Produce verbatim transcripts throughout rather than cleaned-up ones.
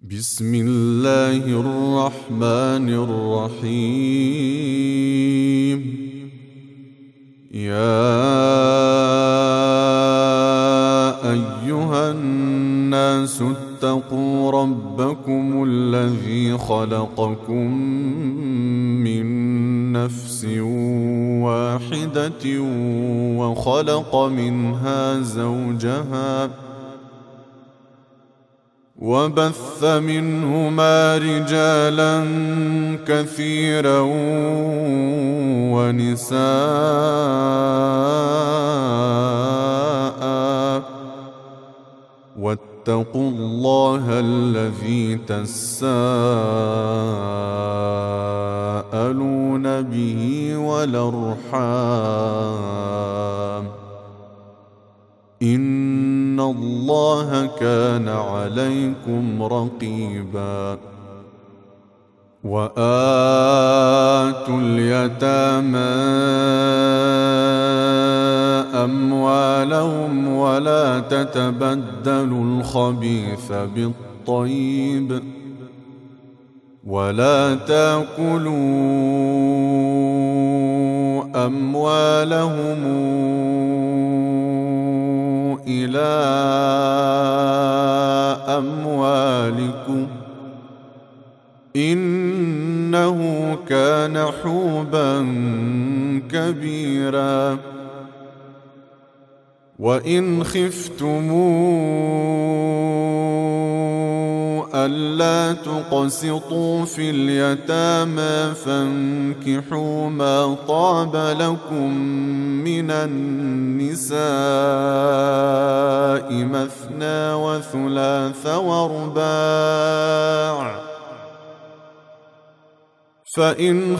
بسم الله الرحمن الرحيم. يا أيها الناس اتقوا ربكم الذي خلقكم من نفس واحدة وخلق منها زوجها وبث منهما رجالا كثيرا ونساء، واتقوا الله الذي تساءلون به والأرحام، إن الله كان عليكم رقيبا. وآتوا اليتامى أموالهم ولا تتبدلوا الخبيث بالطيب ولا تأكلوا أموالهم إلى أموالكم إنه كان حوبا كبيرا. وإن خفتموا ألا تقسطوا في اليتامى فانكحوا ما طاب لكم من النساء مثنى وثلاث ورباع، فإن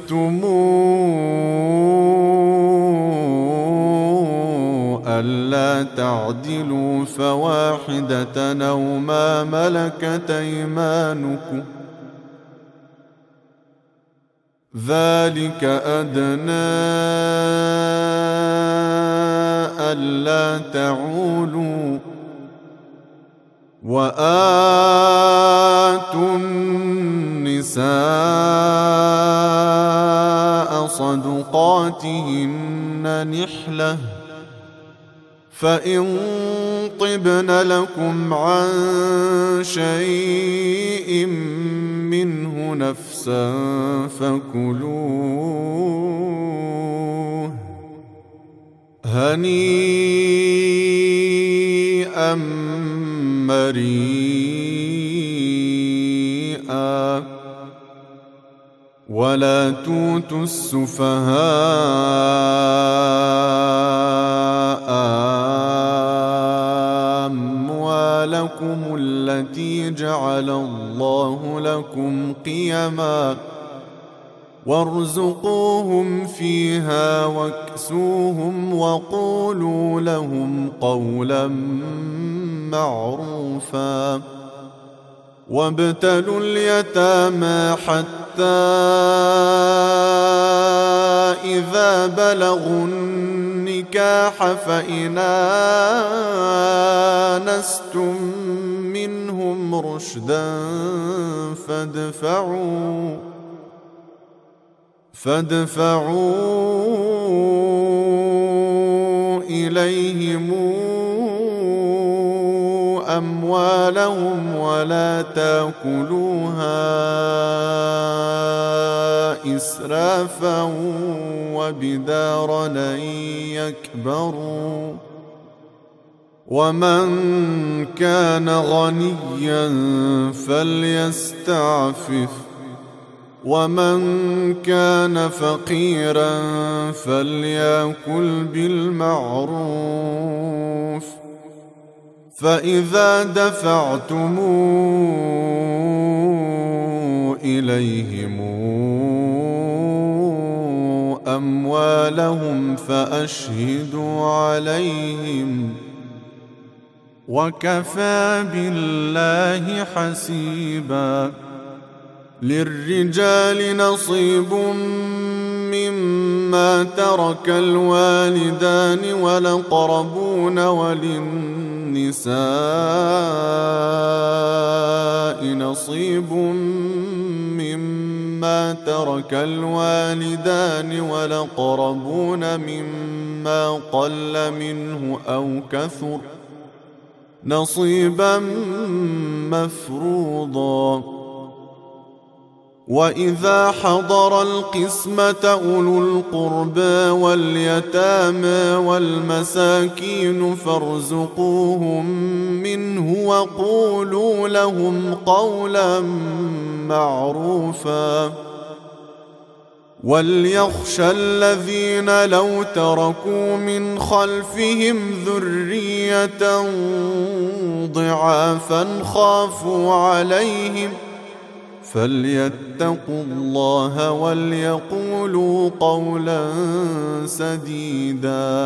خفتموا ألا تعدلوا فواحدة أو ما ملكت أيمانكم ذلك أدنى ألا تعولوا. وآتوا النساء صدقاتهن نحلة، فإن طبن لكم عن شيء منه نفسا فكلوه هنيئا مريئا. ولا توتوا السفهاء أموالكم التي جعل الله لكم قيما وارزقوهم فيها واكسوهم وقولوا لهم قولا معروفا. وابتلوا اليتامى حتى إذا بلغوا النكاح فإن آنستم منهم رشدا فادفعوا فادفعوا إليهم أموالهم ولا تأكلوها إسرافا وبدارا أن يكبروا. ومن كان غنيا فليستعفف ومن كان فقيرا فليأكل بالمعروف. فإذا دفعتم إليهم أموالهم فأشهدوا عليهم وكفى بالله حسيبا. للرجال نصيب مما ترك الوالدان والأقربون وللنساء للنساء نصيب مما ترك الوالدان والأقربون مما قل منه أو كثر نصيبا مفروضا. وإذا حضر القسمة أولو القربى واليتامى والمساكين فارزقوهم منه وقولوا لهم قولا معروفا. وليخشى الذين لو تركوا من خلفهم ذرية ضعافا خافوا عليهم فليتقوا الله وليقولوا قولا سديدا.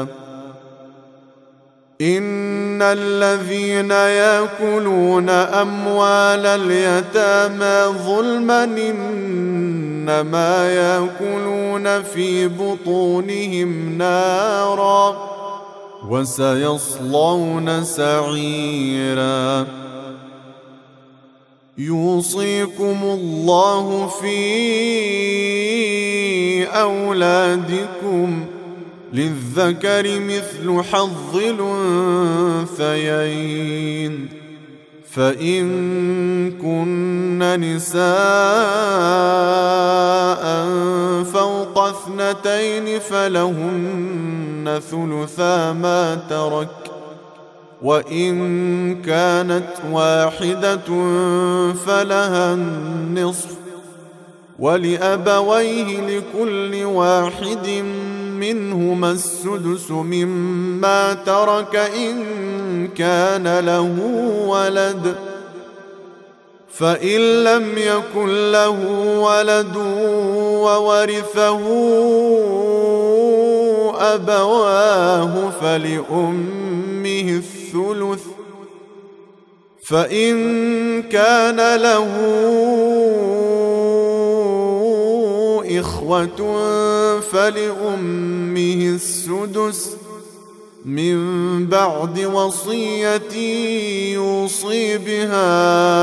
إن الذين يأكلون أموال اليتامى ظلما إنما يأكلون في بطونهم نارا وسيصلون سعيرا. يوصيكم الله في أولادكم للذكر مثل حظ الأنثيين فإن كن نساء فوق اثنتين فلهن ثلثا ما ترك وإن كانت واحدة فلها النصف ولأبويه لكل واحد منهما السدس مما ترك إن كان له ولد فإن لم يكن له ولد وورثه أبواه فلأمه الثلث فإن كان له إخوة فلأمه السدس من بعد وصية يوصي بها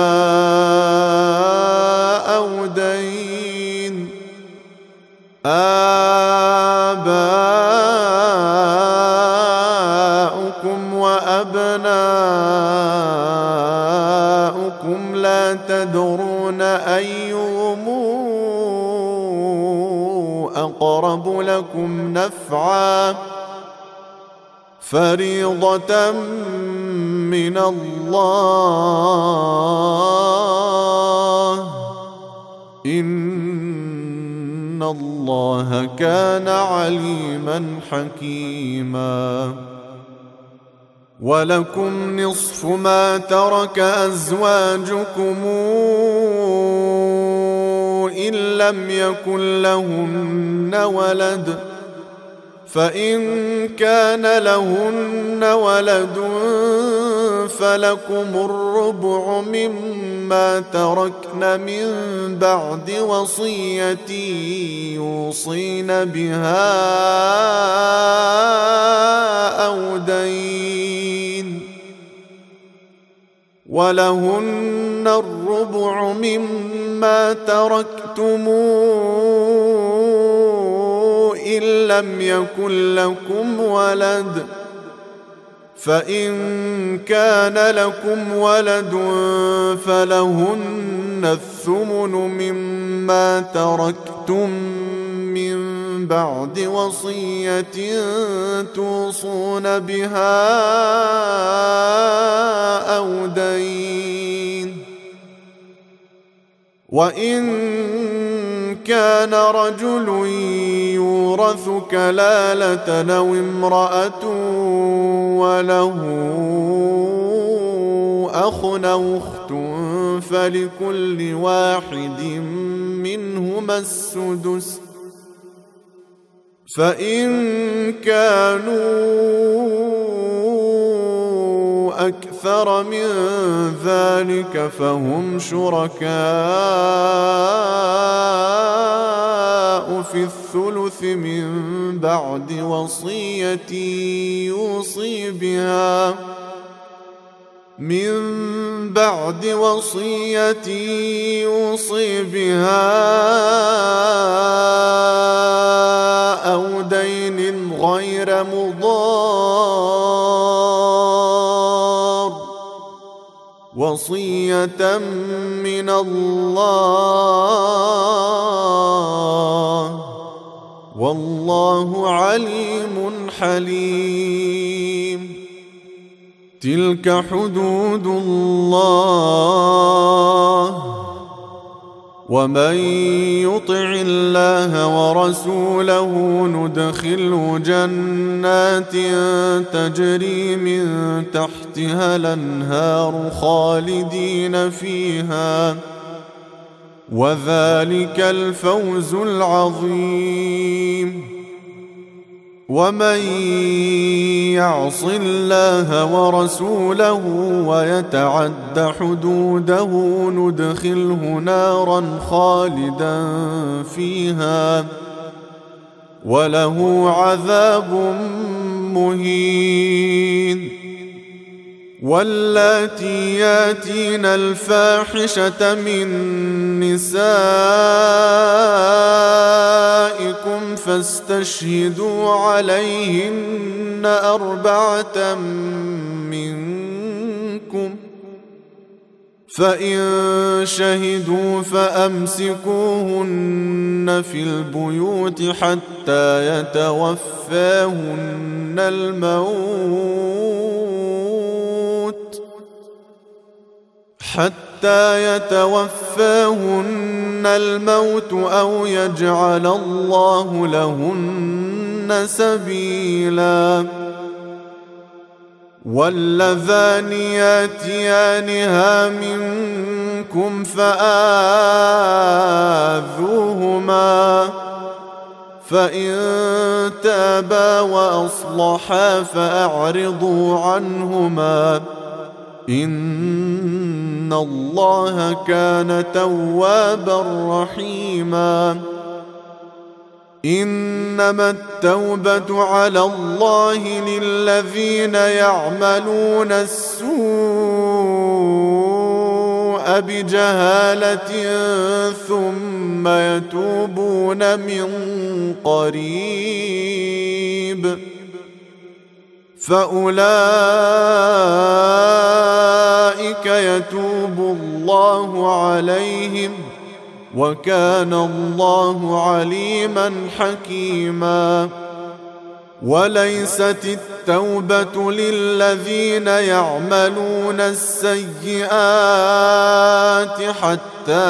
أو دين. آباؤكم وأبناؤكم لا تدرون أيهم أقرب لكم نفعا فريضة من الله إن الله كان عليما حكيما. ولكم نصف ما ترك أزواجكم إن لم يكن لهن ولد فإن كان لهن ولد فلكم الربع مما تركن من بعد وصية يوصين بها أو دين ولهن الربع مما تركتم إن لم يكن لكم ولد فإن كان لكم ولد فلهن الثمن مما تركتم من بعد وصية توصون بها أو دين. وإن كان رجل يورث كلالة أو امرأة وله أخ أو أخت فلكل واحد منهما السدس فإن كانوا أكثر من ذلك فهم شركاء في الثلث من بعد وصية يوصي بها من بعد وصية يوصي بها أو دين غير مضار وصية من الله والله عليم حليم. تلك حدود الله ومن يطع الله ورسوله ندخله جنات تجري من تحتها الأنهار خالدين فيها وذلك الفوز العظيم. ومن يعص الله ورسوله ويتعد حدوده ندخله نارا خالدا فيها وله عذاب مهين. واللاتي ياتين الفاحشة من نسائكم فاستشهدوا عليهن أربعة منكم فإن شهدوا فأمسكوهن في البيوت حتى يتوفاهن الموت حتى يتوفاهن الموت أو يجعل الله لهن سبيلا. واللذان ياتيانها منكم فآذوهما فإن تابا وأصلحا فأعرضوا عنهما إن الله كان توابا رحيما. إنما التوبة على الله للذين يعملون السوء بجهالة ثم يتوبون من قريب فأولئك يتوب الله عليهم وكان الله عليما حكيما. وليست التوبة للذين يعملون السيئات حتى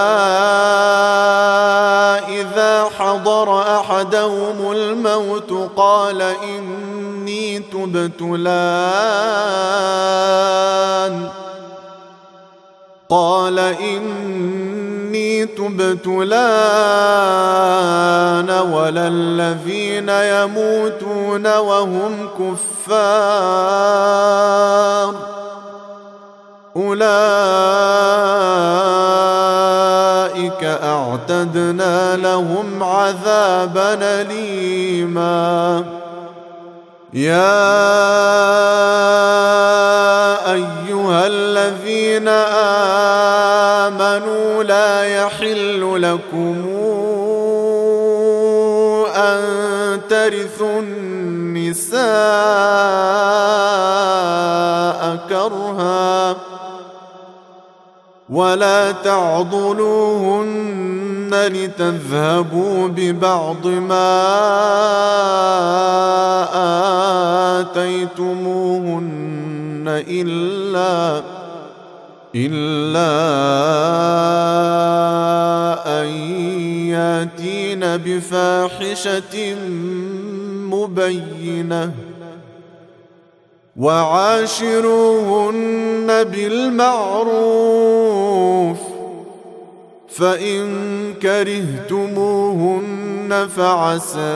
إذا حضر أحدهم الموت قال إني تبت الآن قال إني تبت الآن ولا الذين يموتون وهم كفار أولئك أعتدنا لهم عذابا أليما. يا أيها الذين آمنوا لا يحل لكم أن ترثوا النساء كرها ولا تعضلوهن لتذهبوا ببعض ما آتيتموهن إلا إلا أن ياتين بفاحشة مبينة وعاشروهن بالمعروف فإن كرهتموهن فعسى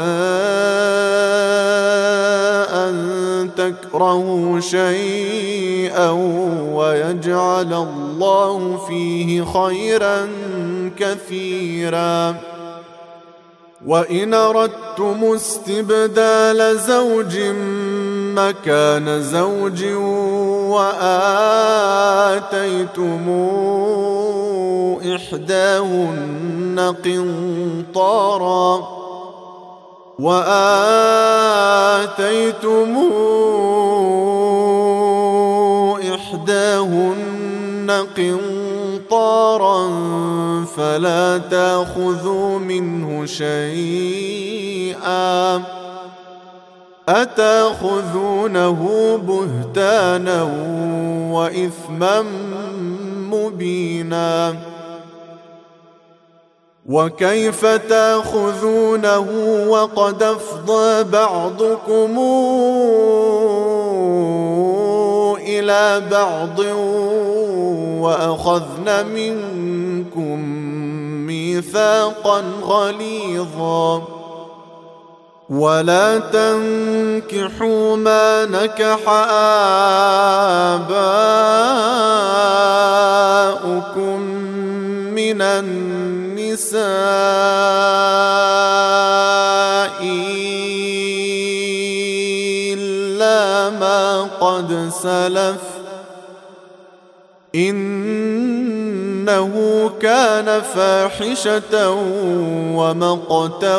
أن تكرهوا شيئا ويجعل الله فيه خيرا كثيرا. وإن أردتم استبدال زوج مكان زوج وآتيتم إحداهن قنطارا وآتيتم إحداهن قنطارا فلا تأخذوا منه شيئا أتأخذونه بهتانا وإثما مبينا وكيف تأخذونه وقد أفضى بعضكم إلى بعض وأخذن منكم ميثاقا غليظا ولا تنكحوا ما نكح آباؤكم من النساء إلا ما قد سلف إنه كان فاحشة ومقتا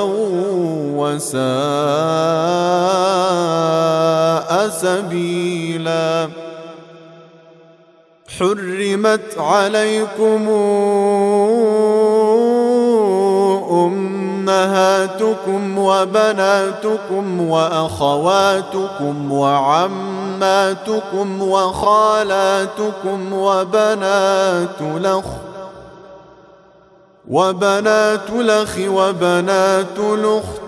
وساء سبيلا حرمت عليكم أمهاتكم وبناتكم وأخواتكم وعماتكم وخالاتكم وبنات الأخ وبنات الأخ وبنات الأخت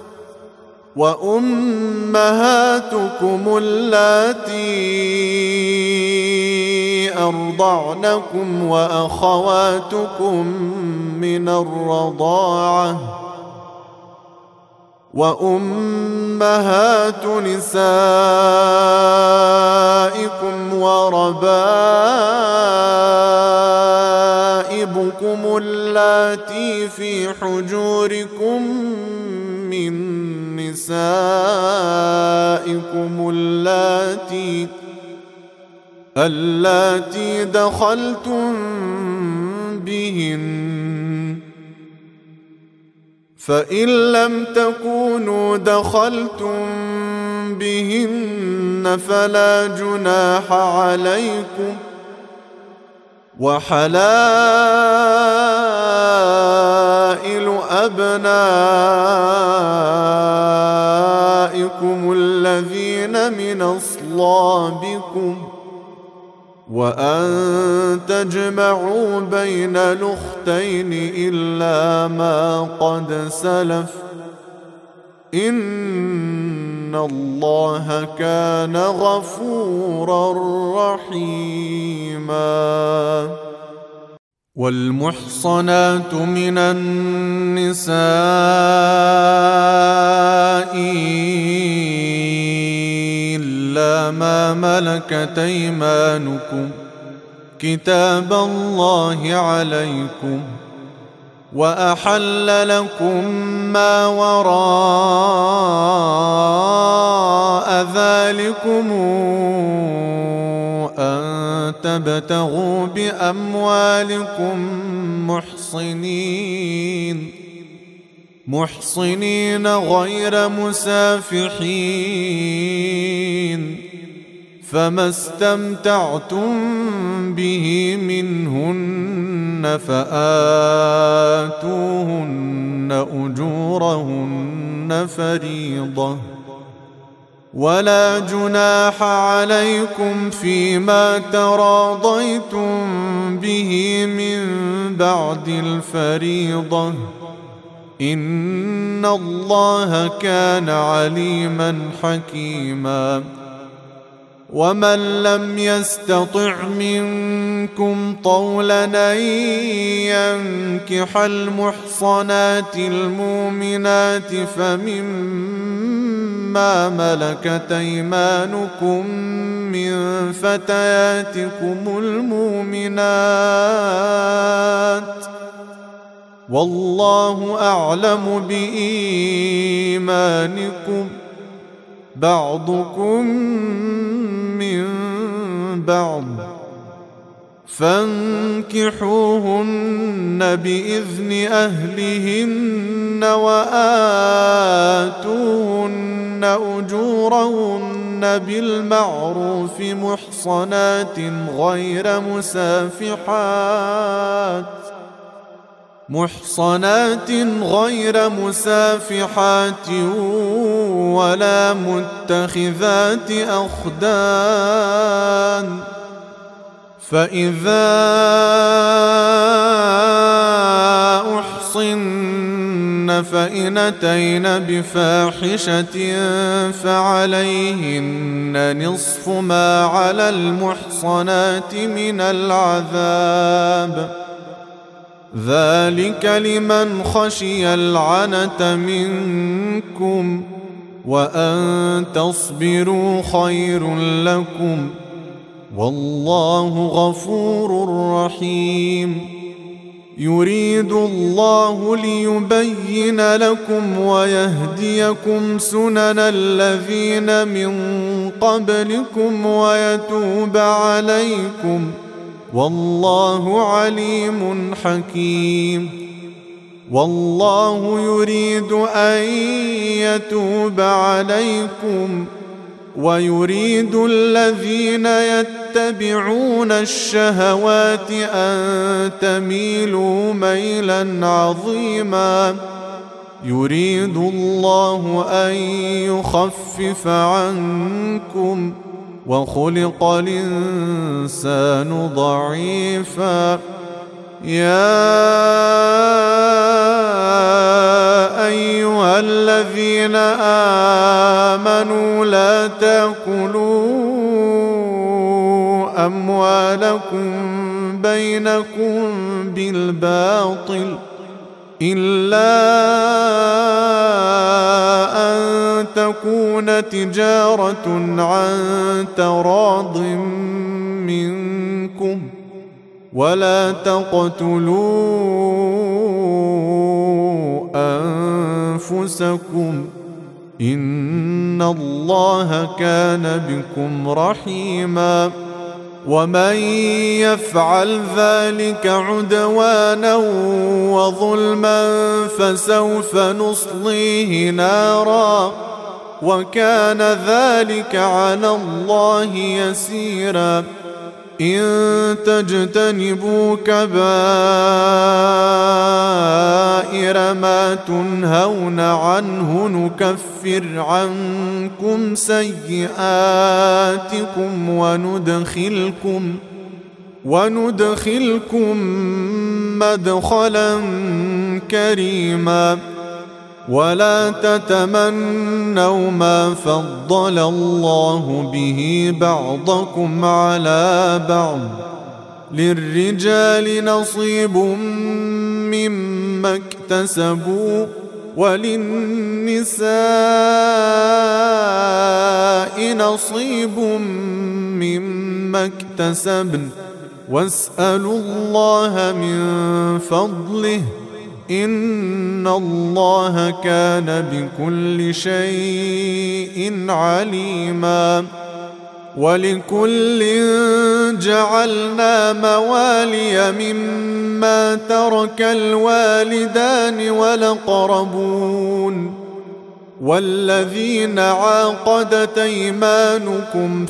وأمهاتكم اللاتي أرضعنكم وأخواتكم من الرضاعة وأمهات نسائكم وربائبكم اللاتي في حجوركم من نسائكم اللاتي اللاتي دخلتم بهن فإن لم تكونوا دخلتم بهن فلا جناح عليكم وحلائل أبنائكم الذين من أصلابكم وأن تجمعوا بين الأختين إلا ما قد سلف إن الله كان غفورا رحيما والمحصنات من النساء إلا ما ملكت أيمانكم كتاب الله عليكم وأحل لكم ما وراء ذلكم أن تبتغوا بأموالكم محصنين محصنين غير مسافحين فما استمتعتم به منهن فآتوهن أجورهن فريضة ولا جناح عليكم فيما تراضيتم به من بعد الفريضة إن الله كان عليما حكيما ومن لم يستطع منكم طولا أن ينكح المحصنات المؤمنات فمما ملكت أيمانكم من فتياتكم المؤمنات والله أعلم بإيمانكم بعضكم من بعض فانكحوهن بإذن أهلهن وآتوهن أجورهن بالمعروف محصنات غير مسافحات محصنات غير مسافحات ولا متخذات أخدان فإذا أحصن فإن أتين بفاحشة فعليهن نصف ما على المحصنات من العذاب ذلك لمن خشي العنة منكم وأن تصبروا خير لكم والله غفور رحيم يريد الله ليبين لكم ويهديكم سنن الذين من قبلكم ويتوب عليكم والله عليم حكيم والله يريد أن يتوب عليكم ويريد الذين يتبعون الشهوات أن تميلوا ميلا عظيما يريد الله أن يخفف عنكم وخلق الإنسان ضعيفا يا أيها الذين آمنوا لا تأكلوا أموالكم بينكم بالباطل إلا أن تكون تجارة عن تراض منكم ولا تقتلوا أنفسكم إن الله كان بكم رحيما ومن يفعل ذلك عدوانا وظلما فسوف نصليه نارا وكان ذلك على الله يسيرا إن تجتنبوا كبائر ما تنهون عنه نكفر عنكم سيئاتكم وندخلكم وندخلكم مدخلا كريما ولا تتمنوا ما فضل الله به بعضكم على بعض للرجال نصيب مما اكتسبوا وللنساء نصيب مما اكتسبن واسألوا الله من فضله إن الله كان بكل شيء عليما ولكل جعلنا موالي مما ترك الوالدان والأقربون والذين عاقدت أيمانكم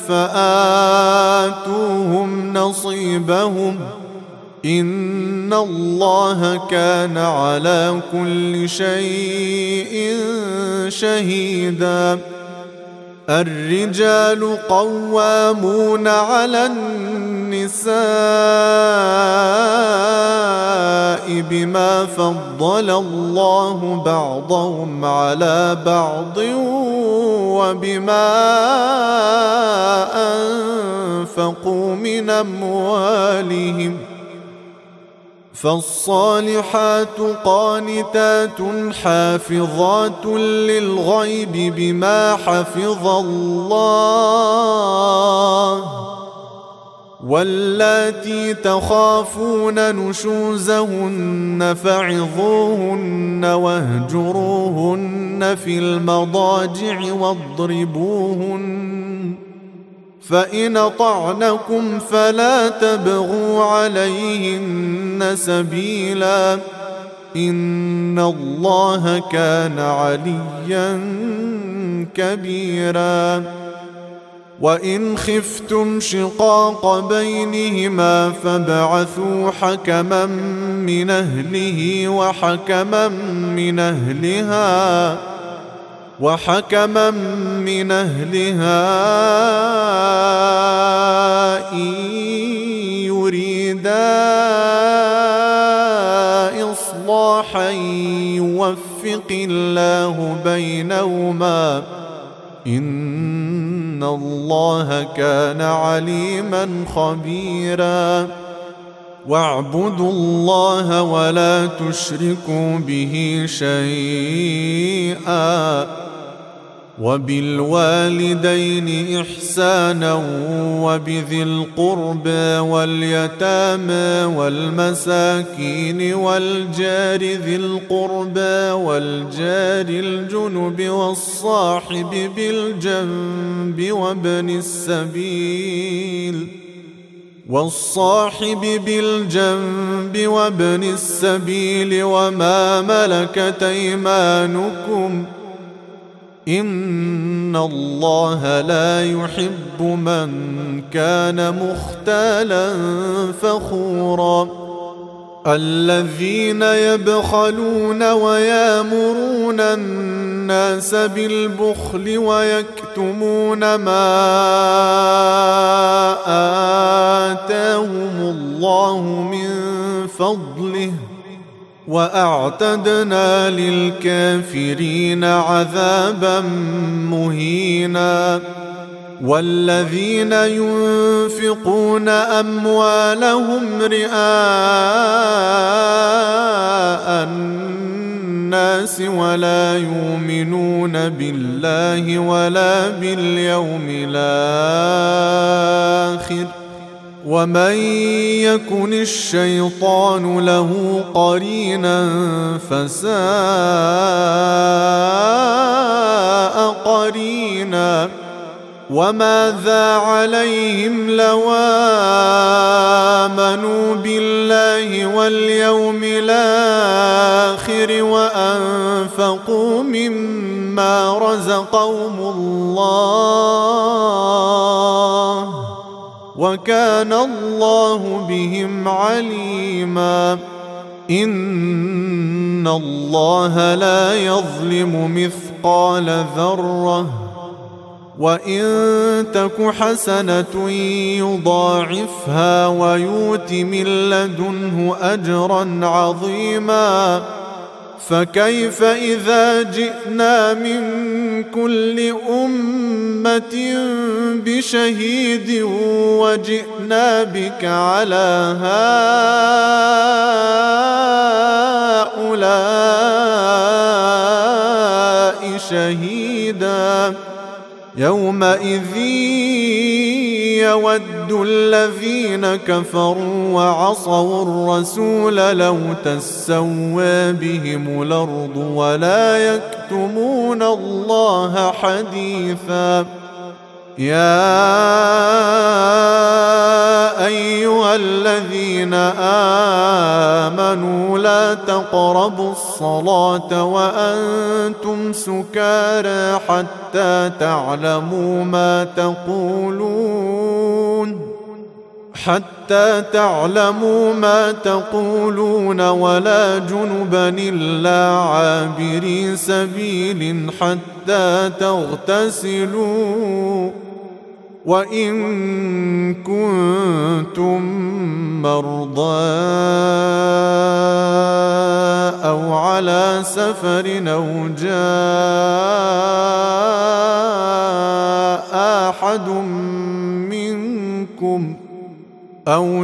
فآتوهم نصيبهم إن الله كان على كل شيء شهيدا الرجال قوامون على النساء بما فضل الله بعضهم على بعض وبما أنفقوا من أموالهم فالصالحات قانتات حافظات للغيب بما حفظ الله واللاتي تخافون نشوزهن فعظوهن واهجروهن في المضاجع واضربوهن فإن أطعنكم فلا تبغوا عليهن سبيلا إن الله كان عليا كبيرا وإن خفتم شقاق بينهما فابعثوا حكما من أهله وحكما من أهلها وحكما من أهلها إن يريدا إصلاحا يوفق الله بينهما إن الله كان عليما خبيرا واعبدوا الله ولا تشركوا به شيئا وبالوالدين إحسانا وبذي القربى واليتامى والمساكين والجار ذي القربى والجار الجنب والصاحب بالجنب وابن السبيل والصاحب بالجنب وابن السبيل وما ملكت أيمانكم إن الله لا يحب من كان مختالا فخورا الذين يبخلون ويامرون الناس بالبخل ويكتمون ما آتاهم الله من فضله وأعتدنا للكافرين عذابا مهينا والذين ينفقون أموالهم رئاء الناس ولا يؤمنون بالله ولا باليوم الآخر ومن يكن الشيطان له قرينا فساء قرينا وماذا عليهم لو آمنوا بالله واليوم الآخر وأنفقوا مما رزقهم الله وكان الله بهم عليما إن الله لا يظلم مثقال ذرة وإن تك حسنة يضاعفها ويؤت من لدنه أجرا عظيما فكيف إذا جئنا من كل أمة بشهيد وجئنا بك على هؤلاء شهيدا يومئذ يود الذين كفروا وعصوا الرسول لو تسوى بهم الأرض ولا يكتمون الله حديثا يا أيها الذين آمنوا لا تقربوا الصلاة وأنتم سكارى حتى تعلموا ما تقولون حتى تعلموا ما تقولون ولا جنبا إلا عابري سبيل حتى تغتسلوا وإن كنتم مرضى أو على سفر أو جاء أحد منكم أو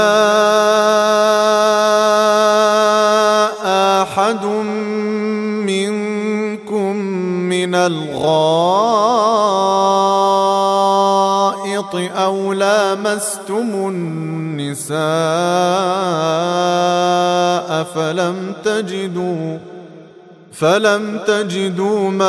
جاء أحد منكم من الغائط أو لامستم النساء فلم تجدوا فلم تجدوا ماء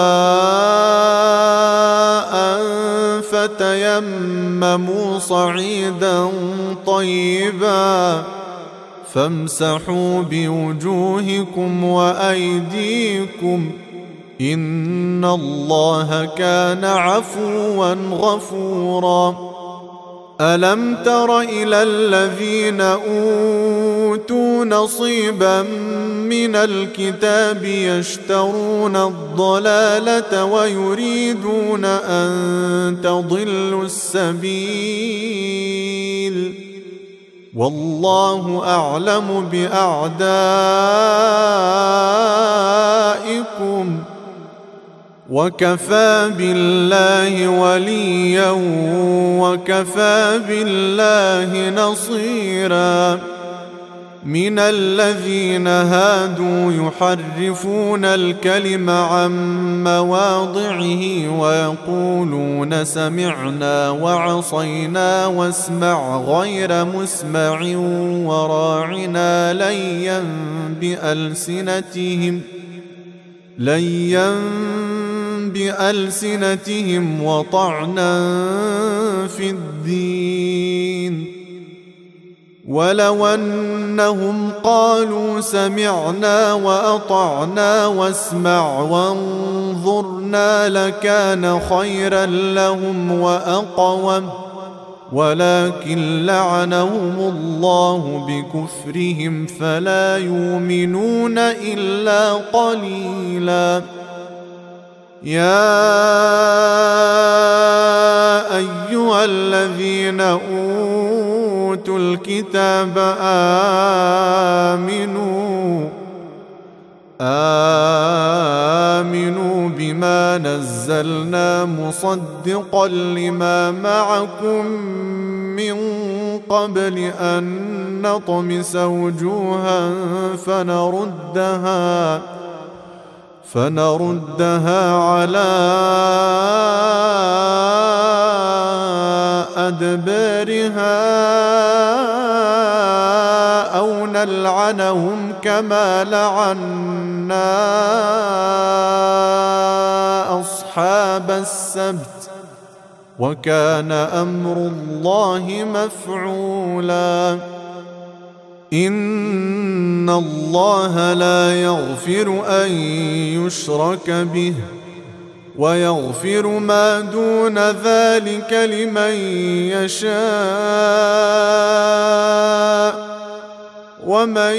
فتيمموا صعيدا طيبا فامسحوا بوجوهكم وأيديكم إن الله كان عفوا غفورا. ألم تر إلى الذين أوتوا نصيبا من الكتاب يشترون الضلالة ويريدون أن تضلوا السبيل والله أعلم بأعدائكم وكفى بالله وليا وكفى بالله نصيرا. من الذين هادوا يحرفون الكلم عن مواضعه ويقولون سمعنا وعصينا واسمع غير مسمع وراعنا ليا بألسنتهم ليا بألسنتهم وطعنا في الدين ولو أنهم قالوا سمعنا وأطعنا واسمع وانظرنا لكان خيرا لهم وأقوم ولكن لعنهم الله بكفرهم فلا يؤمنون إلا قليلا. يا أيها الذين أوتوا الكتاب آمنوا آمنوا بما نزلنا مصدقا لما معكم من قبل أن نطمس وجوها فنردها فنردها على أدبارها أو نلعنهم كما لعنا أصحاب السبت وكان أمر الله مفعولا. إن الله لا يغفر أن يشرك به ويغفر ما دون ذلك لمن يشاء ومن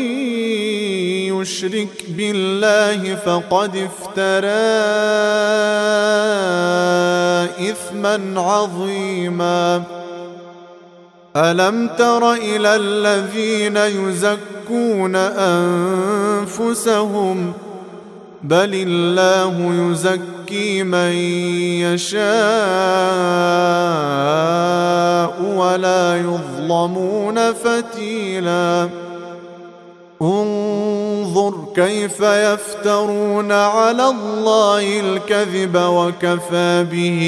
يشرك بالله فقد افترى إثما عظيما. ألم تر إلى الذين يزكون أنفسهم بل الله يزكي من يشاء ولا يظلمون فتيلا. انظر كيف يفترون على الله الكذب وكفى به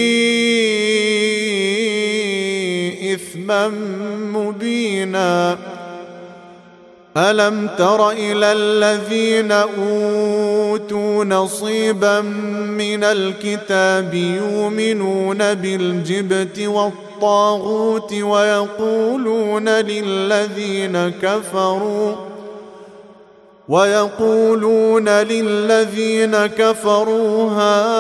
إثما مبينا. ألم تر إلى الذين أوتوا نصيبا من الكتاب يؤمنون بالجبت والطاغوت ويقولون للذين كفروا ويقولون للذين كفروا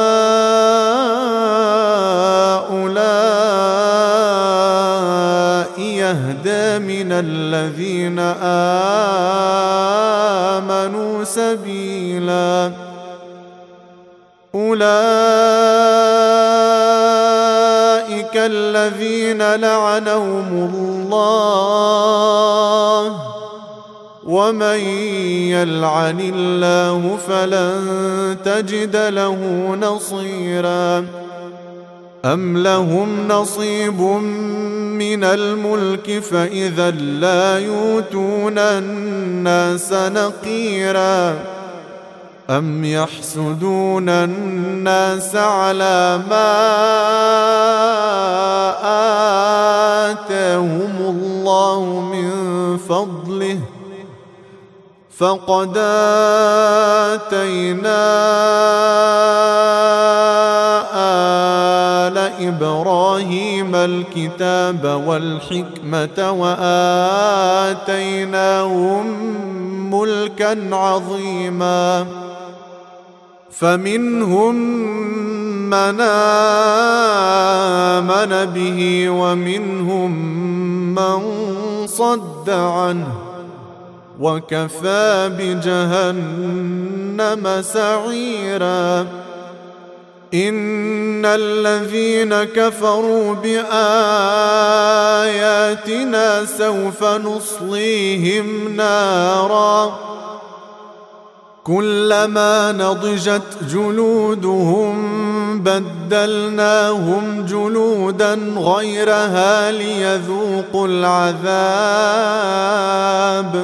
هؤلاء يهدى من الذين آمنوا سبيلا. أولئك الذين لعنهم الله ومن يلعن الله فلن تجد له نصيرا. أم لهم نصيب من الملك فإذا لا يؤتون الناس نقيرا. أم يحسدون الناس على ما آتاهم الله من فضله فقد آتينا آل إبراهيم الكتاب والحكمة وآتيناهم ملكا عظيما فمنهم من آمن به ومنهم من صد عنه وكفى بجهنم سعيرا إن الذين كفروا بآياتنا سوف نصليهم نارا كلما نضجت جلودهم بدلناهم جلودا غيرها ليذوقوا العذاب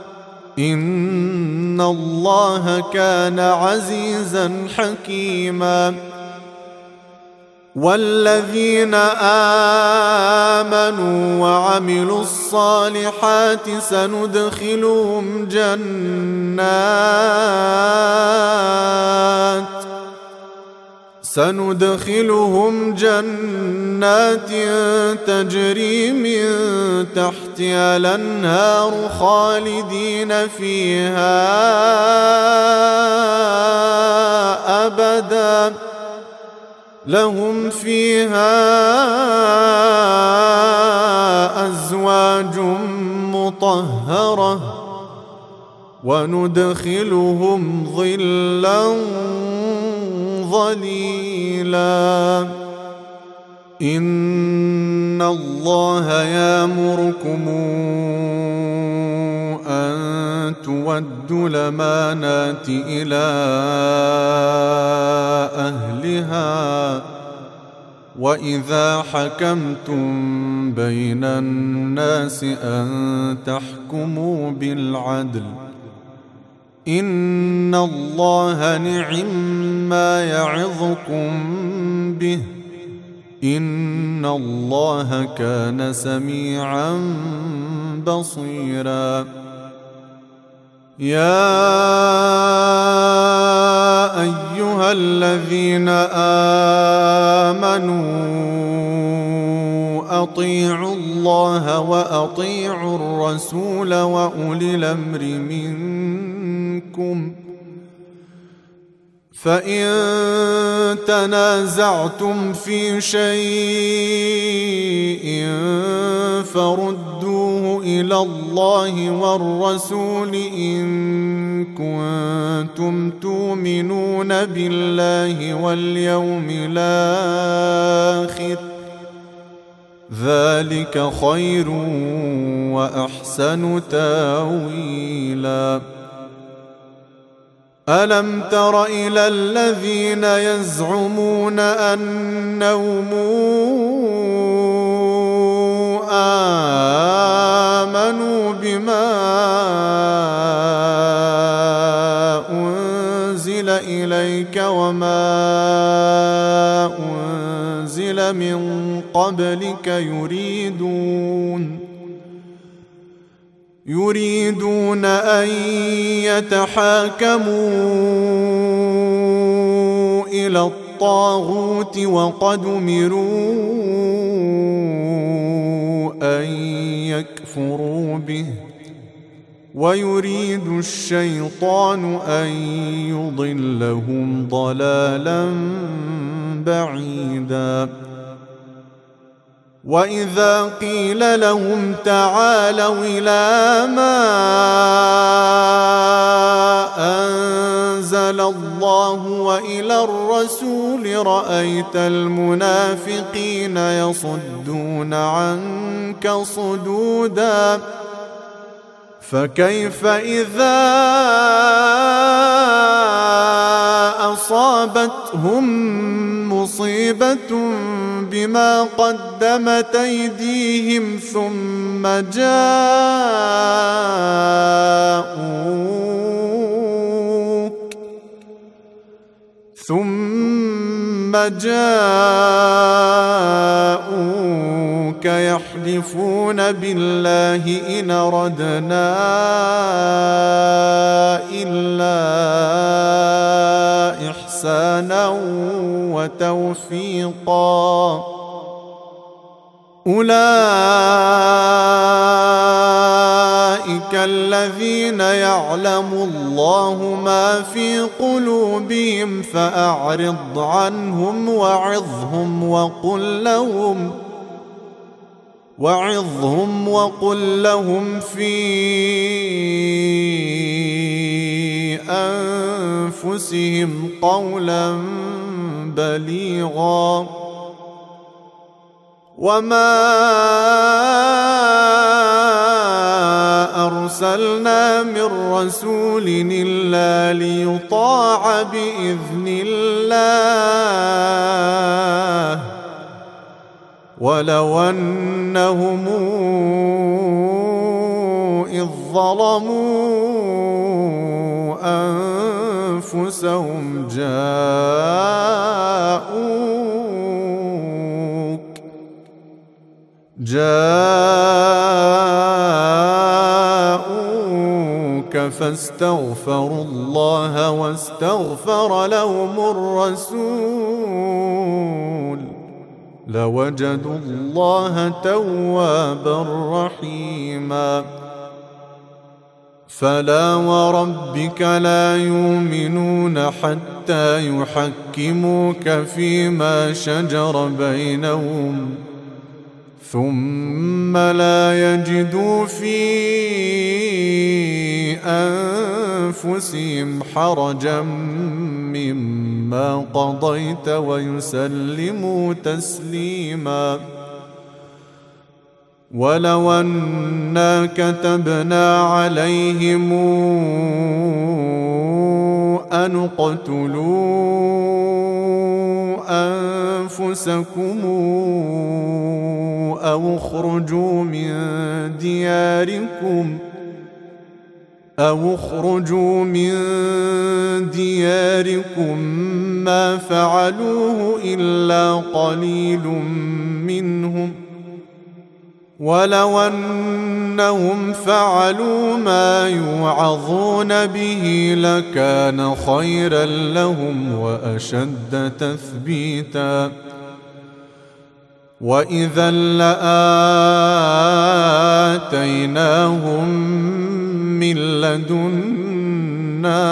إن الله كان عزيزا حكيما والذين آمنوا وعملوا الصالحات سندخلهم جنات سندخلهم جنات تجري من تحتها الأنهار خالدين فيها أبدا لهم فيها أزواج مطهرة وندخلهم ظلا ظليلا إن الله يأمركم أن تودوا الأمانات إلى أهلها وإذا حكمتم بين الناس أن تحكموا بالعدل إن الله نعما يعظكم به إن الله كان سميعا بصيرا يا أيها الذين آمنوا أطيعوا الله وأطيعوا الرسول وأولي الأمر منكم فإن تنازعتم في شيء فردوه إلى الله والرسول إن كنتم تؤمنون بالله واليوم الآخر ذلك خير وأحسن تأويلا ألم تر إلى الذين يزعمون أنهم آمنوا بما أنزل إليك وما أنزل من قبلك يريدون يريدون أن يتحاكموا إلى الطاغوت وقد أمروا أن يكفروا به ويريد الشيطان أن يضلهم ضلالا بعيدا وإذا قيل لهم تعالوا إلى ما أنزل الله وإلى الرسول رأيت المنافقين يصدون عنك صدودا فكيف إذا أصابتهم مصيبة بما قدمت أيديهم ثم جاءوك ثم جاءوك يحلفون بالله إن أردنا أولئك الذين يعلم الله ما في قلوبهم فأعرض عنهم وعظهم وقل لهم وعظهم وقل لهم في أنفسهم قولا بليغا وما أرسلنا من رسول إلا ليطاع بإذن الله ولو أنهم إذ ظلموا أنفسهم جاءوك جاءوك فاستغفروا الله واستغفر لهم الرسول لوجدوا الله توابا رحيما فلا وربك لا يؤمنون حتى يحكموك فيما شجر بينهم ثم لا يجدوا في أنفسهم حرجا مما قضيت ويسلموا تسليما ولو أنا كتبنا عليهم أن اقتلوا أنفسكم أو اخرجوا من دياركم أو اخرجوا من دياركم ما فعلوه إلا قليل منهم ولو أنهم فعلوا ما يوعظون به لكان خيرا لهم وأشد تثبيتا وإذا لآتيناهم من لدنا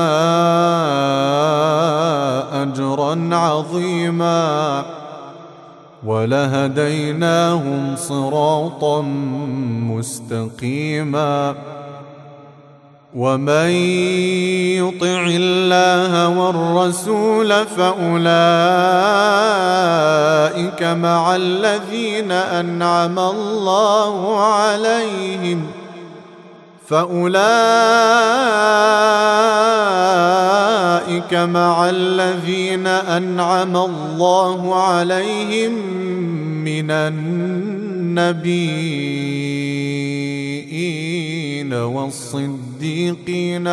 أجرا عظيما ولهديناهم صراطا مستقيما ومن يطع الله والرسول فأولئك مع الذين أنعم الله عليهم فأولئك مع الذين أنعم الله عليهم من النبيين والصديقين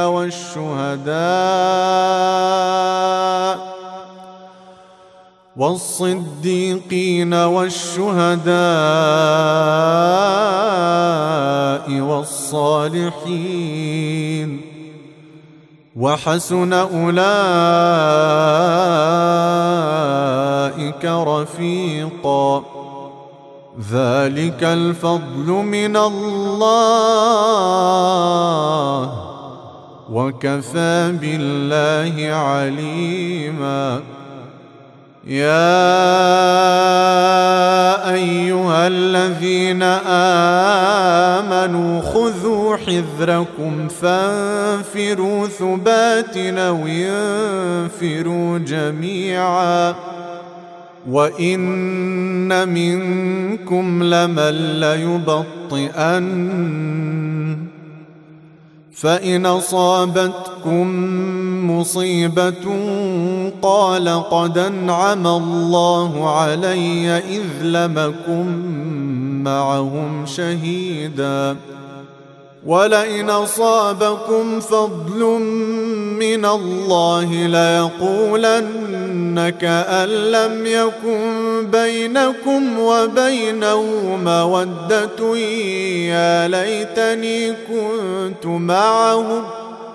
والشهداء والصديقين والشهداء والصالحين وحسن أولئك رفيقا ذلك الفضل من الله وكفى بالله عليما يا أيها الذين آمنوا خذوا حذركم فانفروا ثبات أو انفروا جميعا وإن منكم لمن ليبطئن فإن أصابتكم مصيبة قال قد أنعم الله علي إذ لم أكن معهم شهيدا ولئن أصابكم فضل من الله ليقولن كأن لم يكن بينكم وبينه مودة يا ليتني كنت معهم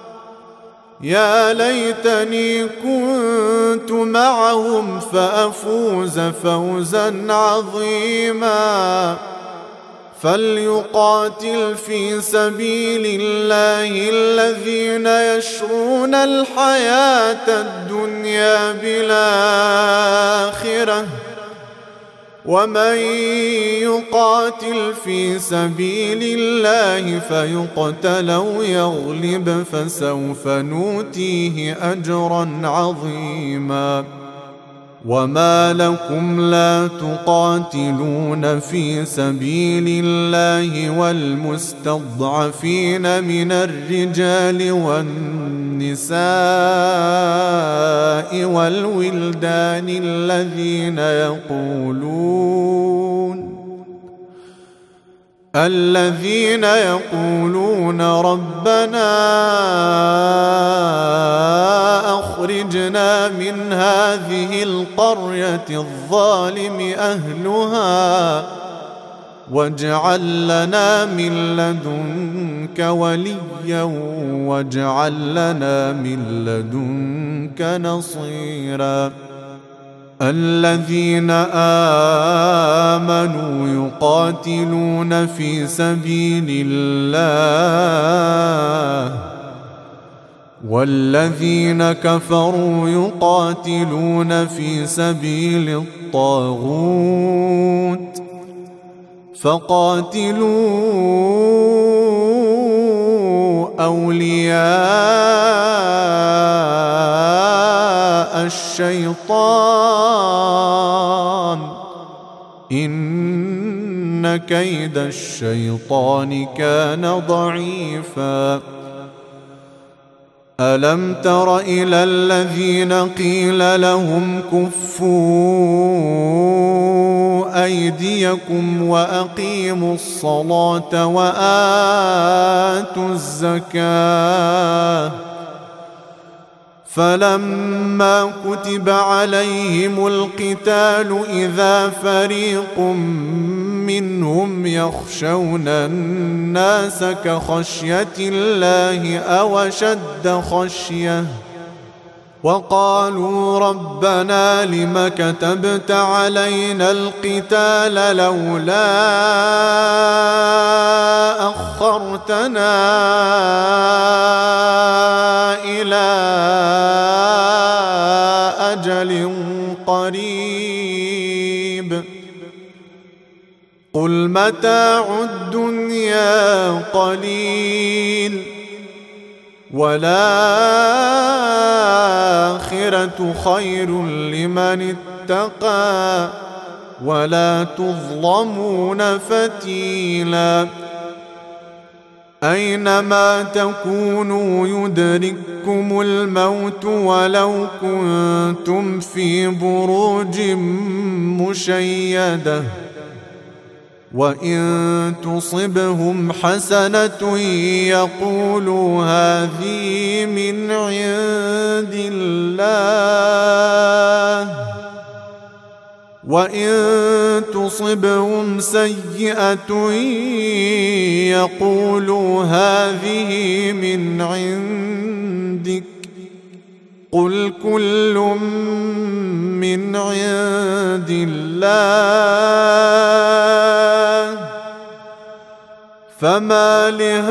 يا ليتني كنت معهم فأفوز فوزا عظيما فليقاتل في سبيل الله الذين يشرون الحياة الدنيا بالآخرة، ومن يقاتل في سبيل الله فيقتل أو يغلب فسوف نؤتيه أجرا عظيما. وما لكم لا تقاتلون في سبيل الله والمستضعفين من الرجال والنساء والولدان الذين يقولون الذين يقولون ربنا أخرجنا من هذه القرية الظالم أهلها واجعل لنا من لدنك وليا واجعل لنا من لدنك نصيرا. الذين آمنوا يقاتلون في سبيل الله والذين كفروا يقاتلون في سبيل الطاغوت فقاتلوا أولياء الشيطان إن كيد الشيطان كان ضعيفا. ألم تر إلى الذين قيل لهم كفوا أيديكم وأقيموا الصلاة وآتوا الزكاة فلما كتب عليهم القتال إذا فريق منهم يخشون الناس كخشية الله أو أشد خشية وقالوا ربنا لم كتبت علينا القتال لولا أخرتنا إلى أجل قريب قل متاع الدنيا قليل والآخرة خير لمن اتقى ولا تظلمون فتيلا. أينما تكونوا يدرككم الموت ولو كنتم في بروج مشيدة وإن تصبهم حسنة يقولوا هذه من عند الله وإن تصبهم سيئة يقولوا هذه من عندك قل كل من عند الله فما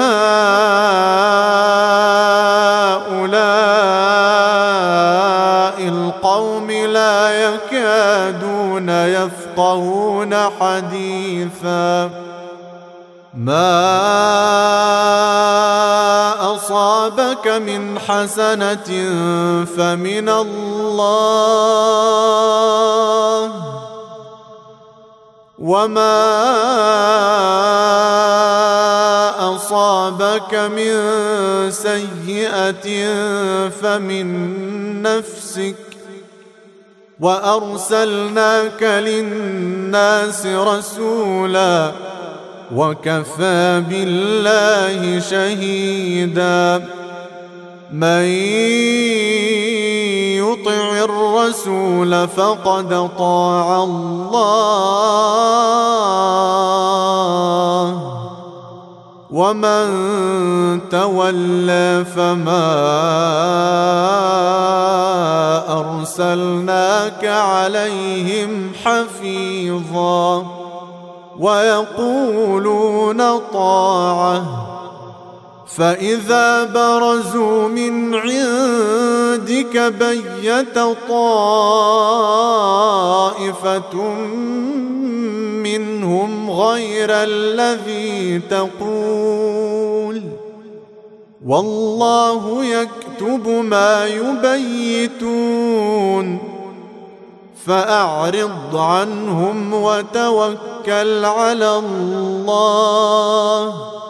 لهؤلاء القوم لا يكادون يفقهون حديثا. ما أصابك من حسنة فمن الله وما أصابك من سيئة فمن نفسك وأرسلناك للناس رسولا وكفى بالله شهيدا. من يطع الرسول فقد طاع الله ومن تولى فما أرسلناك عليهم حفيظا. ويقولون طاعة فإذا برزوا من عندك بيت طائفة منهم غير الذي تقول والله يكتب ما يبيتون فأعرض عنهم وتوكل على الله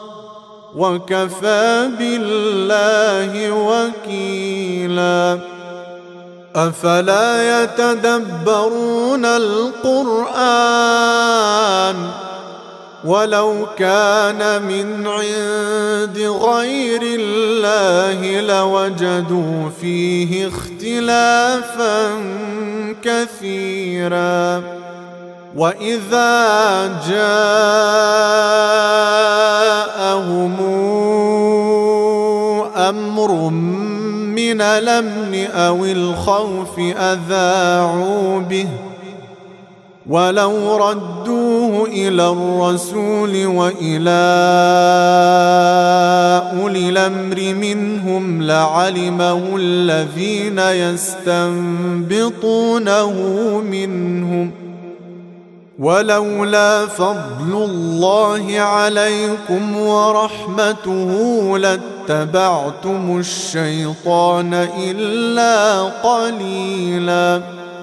وكفى بالله وكيلا. أفلا يتدبرون القرآن ولو كان من عند غير الله لوجدوا فيه اختلافا كثيرا وإذا جاءهم أمر من الأمن أو الخوف أذاعوا به ولو ردوه إلى الرسول وإلى أولي الأمر منهم لعلمه الذين يستنبطونه منهم ولولا فضل الله عليكم ورحمته لاتبعتم الشيطان إلا قليلا.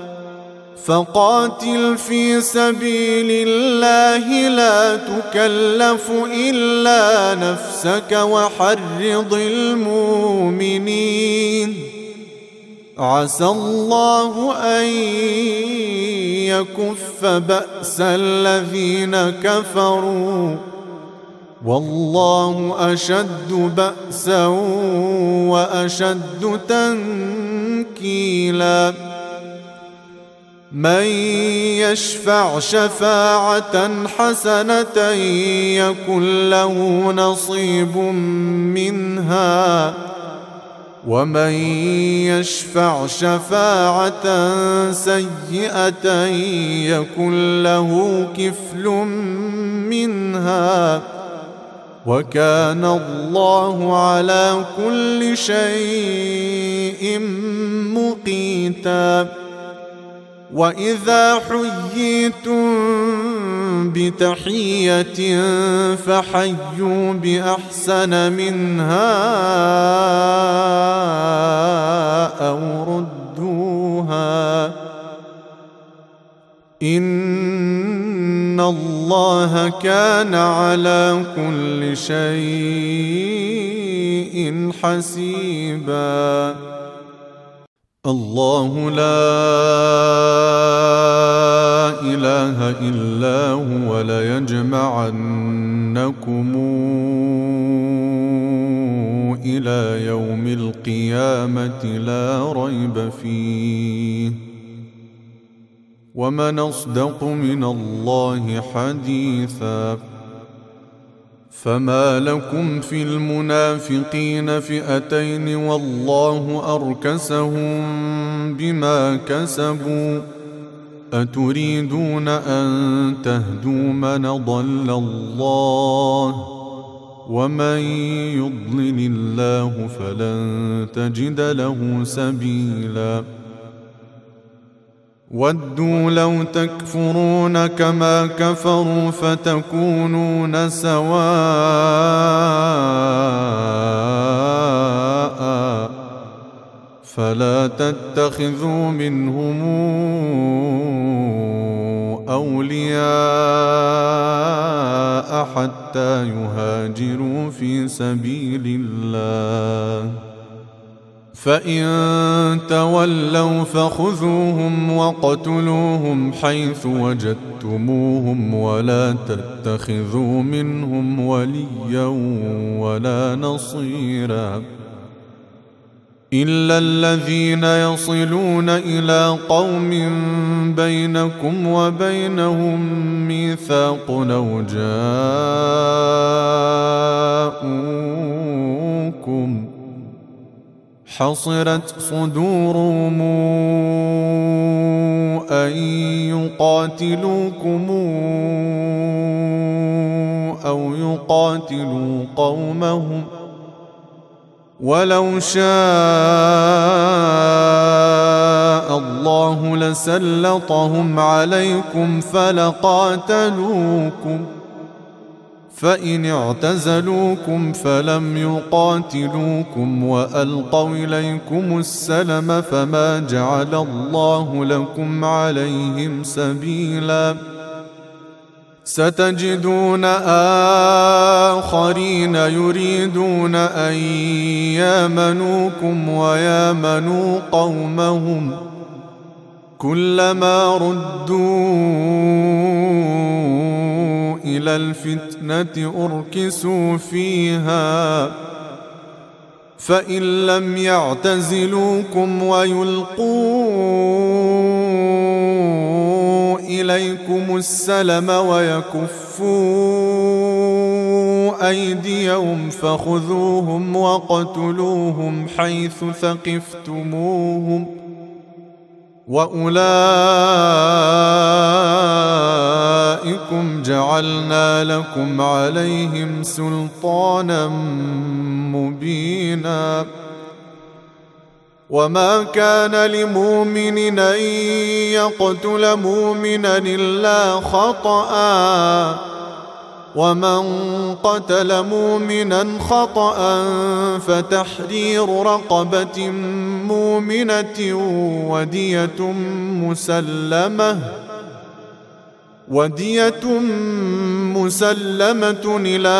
فقاتل في سبيل الله لا تكلف إلا نفسك وحرض المؤمنين عسى الله أن يكف بأس الذين كفروا والله أشد بأسا وأشد تنكيلا. من يشفع شفاعة حسنة يكن له نصيب منها ومن يشفع شفاعة سيئة يكن له كفل منها وكان الله على كل شيء مقيتا. وإذا حييتم بتحية فحيوا بأحسن منها أو ردوها إن الله كان على كل شيء حسيبا. الله لا إله إلا هو ليجمعنكم إلى يوم القيامة لا ريب فيه ومن أصدق من الله حديثا. فما لكم في المنافقين فئتين والله أركسهم بما كسبوا أتريدون أن تهدوا من ضل الله ومن يضلل الله فلن تجد له سبيلا. ودوا لو تكفرون كما كفروا فتكونون سواء فلا تتخذوا منهم أولياء حتى يهاجروا في سبيل الله فإن تولوا فخذوهم وقتلوهم حيث وجدتموهم ولا تتخذوا منهم وليا ولا نصيرا إلا الذين يصلون إلى قوم بينكم وبينهم ميثاق أو جاءوكم حصرت صدورهم أن يقاتلوكم أو يقاتلوا قومهم، ولو شاء الله لسلطهم عليكم فلقاتلوكم، فإن اعتزلوكم فلم يقاتلوكم وألقوا إليكم السلم فما جعل الله لكم عليهم سبيلا. ستجدون آخرين يريدون أن يامنوكم ويامنوا قومهم، كلما ردوا إلى الفتنة أركسوا فيها، فإن لم يعتزلوكم ويلقوا إليكم السلم ويكفوا أيديهم فخذوهم وقتلوهم حيث ثقفتموهم، وأولئكم جعلنا لكم عليهم سلطانا مبينا. وما كان لمؤمن أن يقتل مؤمنا إلا خطأ، ومن قتل مؤمنا خطأ فتحرير رقبة مؤمنة ودية مسلمة ودية مسلمة إلى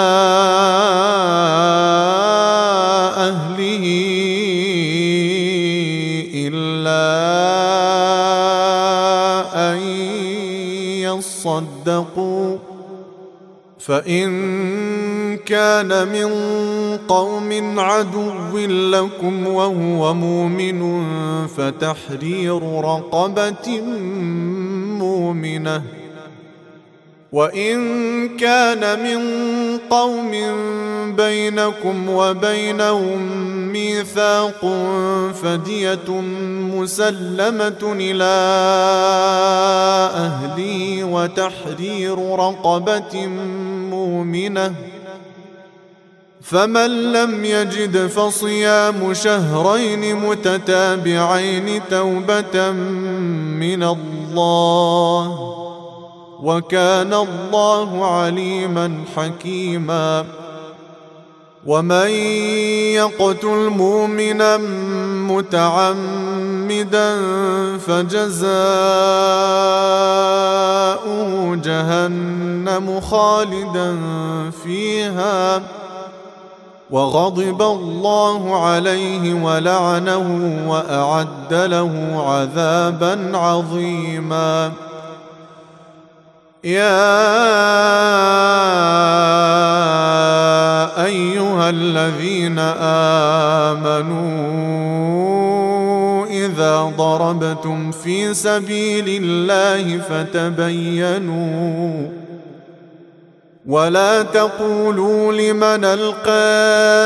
أهله إلا أن يصدقوا، فإن كان من قوم عدو لكم وهو مؤمن فتحرير رقبة مؤمنة، وإن كان من قوم بينكم وبينهم ميثاق فدية مسلمة إلى أهله وتحرير رقبة مؤمنة، فمن لم يجد فصيام شهرين متتابعين توبة من الله، وكان الله عليما حكيما. ومن يقتل مؤمنا متعمدا فجزاؤه جهنم خالدا فيها وغضب الله عليه ولعنه وأعد له عذابا عظيما. يا أيها الذين آمنوا إذا ضربتم في سبيل الله فتبينوا ولا تقولوا لمن ألقى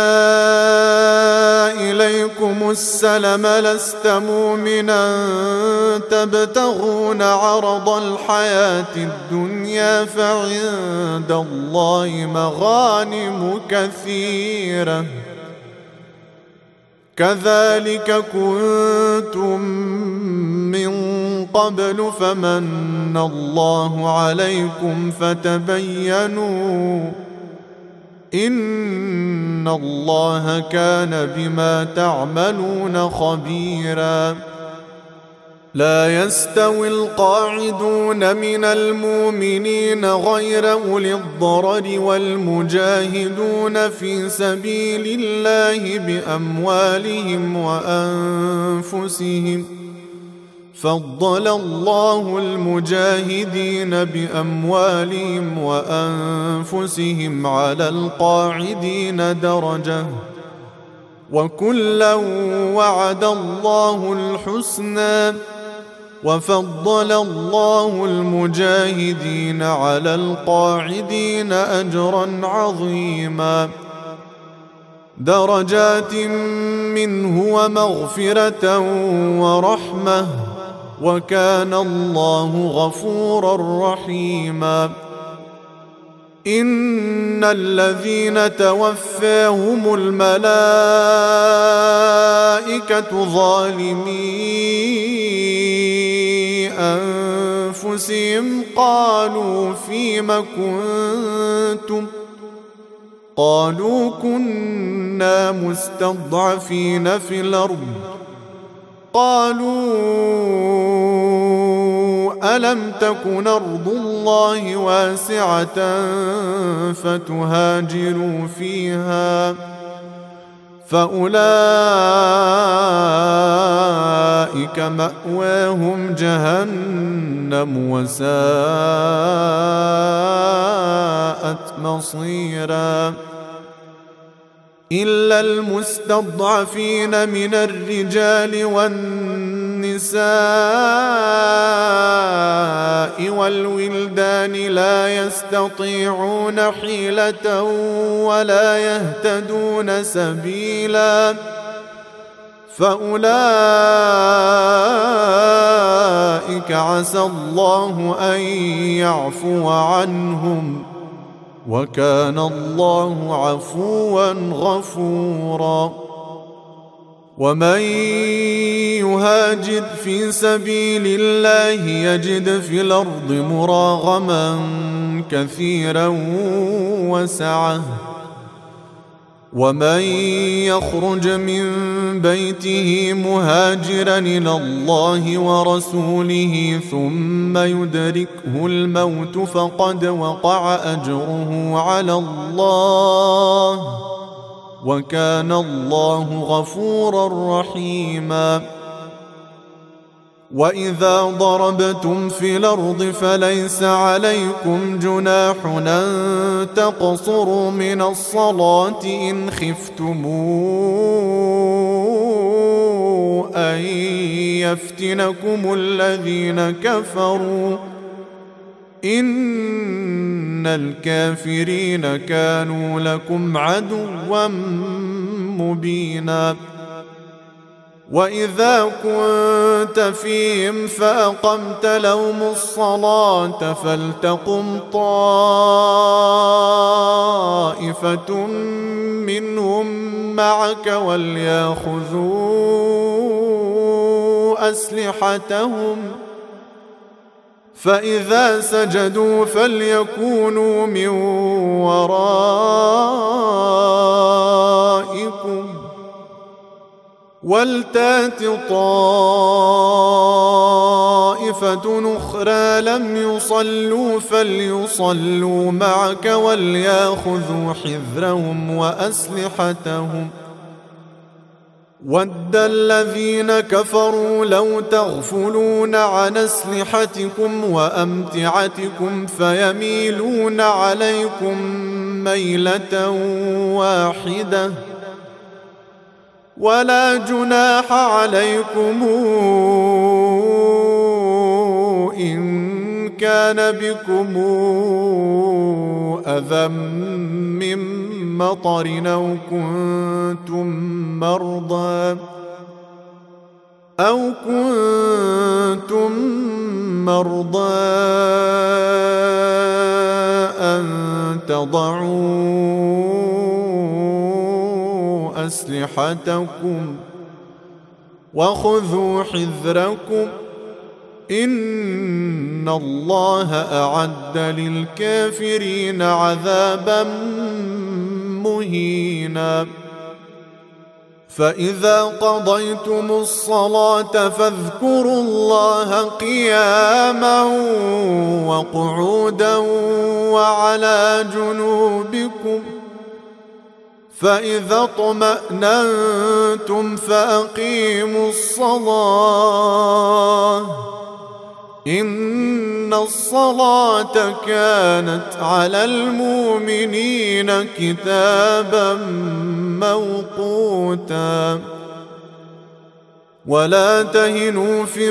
إليكم السلم لست مؤمنا تبتغون عرض الحياة الدنيا فعند الله مغانم كثيرة كذلك كنتم من قبل فمن الله عليكم فتبينوا إن الله كان بما تعملون خبيرا. لا يستوي القاعدون من المؤمنين غير أولي الضرر والمجاهدون في سبيل الله بأموالهم وأنفسهم، فضل الله المجاهدين بأموالهم وأنفسهم على القاعدين درجة، وكلا وعد الله الحسنى، وفضل الله المجاهدين على القاعدين أجرا عظيما. درجات منه ومغفرة ورحمة وكان الله غفورا رحيما. إن الذين توفاهم الملائكة ظالمي أنفسهم قالوا فيم كنتم قالوا كنا مستضعفين في الأرض قالوا ألم تكن أرض الله واسعة فتهاجروا فيها فأولئك مأواهم جهنم وساءت مصيرا. إلا المستضعفين من الرجال والنساء والولدان لا يستطيعون حيلة ولا يهتدون سبيلا فأولئك عسى الله أن يعفو عنهم وكان الله عفوا غفورا. ومن يهاجر في سبيل الله يجد في الأرض مراغما كثيرا وسعة ومن يخرج من بيته مهاجرا إلى الله ورسوله ثم يدركه الموت فقد وقع أجره على الله وكان الله غفورا رحيما. وإذا ضربتم في الأرض فليس عليكم جناح أن تقصروا من الصلاة إن خفتم أن يفتنكم الذين كفروا إن الكافرين كانوا لكم عدوا مبينا. وإذا كنت فيهم فأقمت لهم الصلاة فلتقم طائفة منهم معك وليأخذوا أسلحتهم فإذا سجدوا فليكونوا من ورائكم ولتات طائفة أخرى لم يصلوا فليصلوا معك وليأخذوا حذرهم وأسلحتهم ود الذين كفروا لو تغفلون عن أسلحتكم وأمتعتكم فيميلون عليكم ميلة واحدة ولا جناح عليكم إن كان بكم أذى من مطر أو كنتم مرضى أو كنتم مرضى أن تضعوا أسلحتكم وخذوا حذركم إن الله أعد للكافرين عذابا مهينا. فإذا قضيتم الصلاة فاذكروا الله قياما وقعودا وعلى جنوبكم فإذا اطمأننتم فأقيموا الصلاة إن الصلاة كانت على المؤمنين كتابا موقوتا. ولا تهنوا في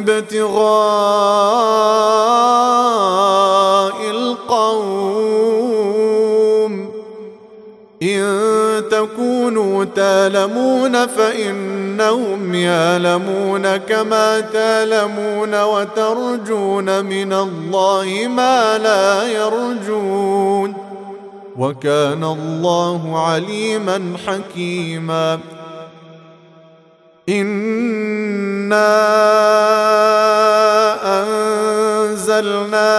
ابتغاء القوم إن تكونوا تألمون فإنهم يألمون كما تألمون وترجون من الله ما لا يرجون وكان الله عليما حكيما إنا أنزلنا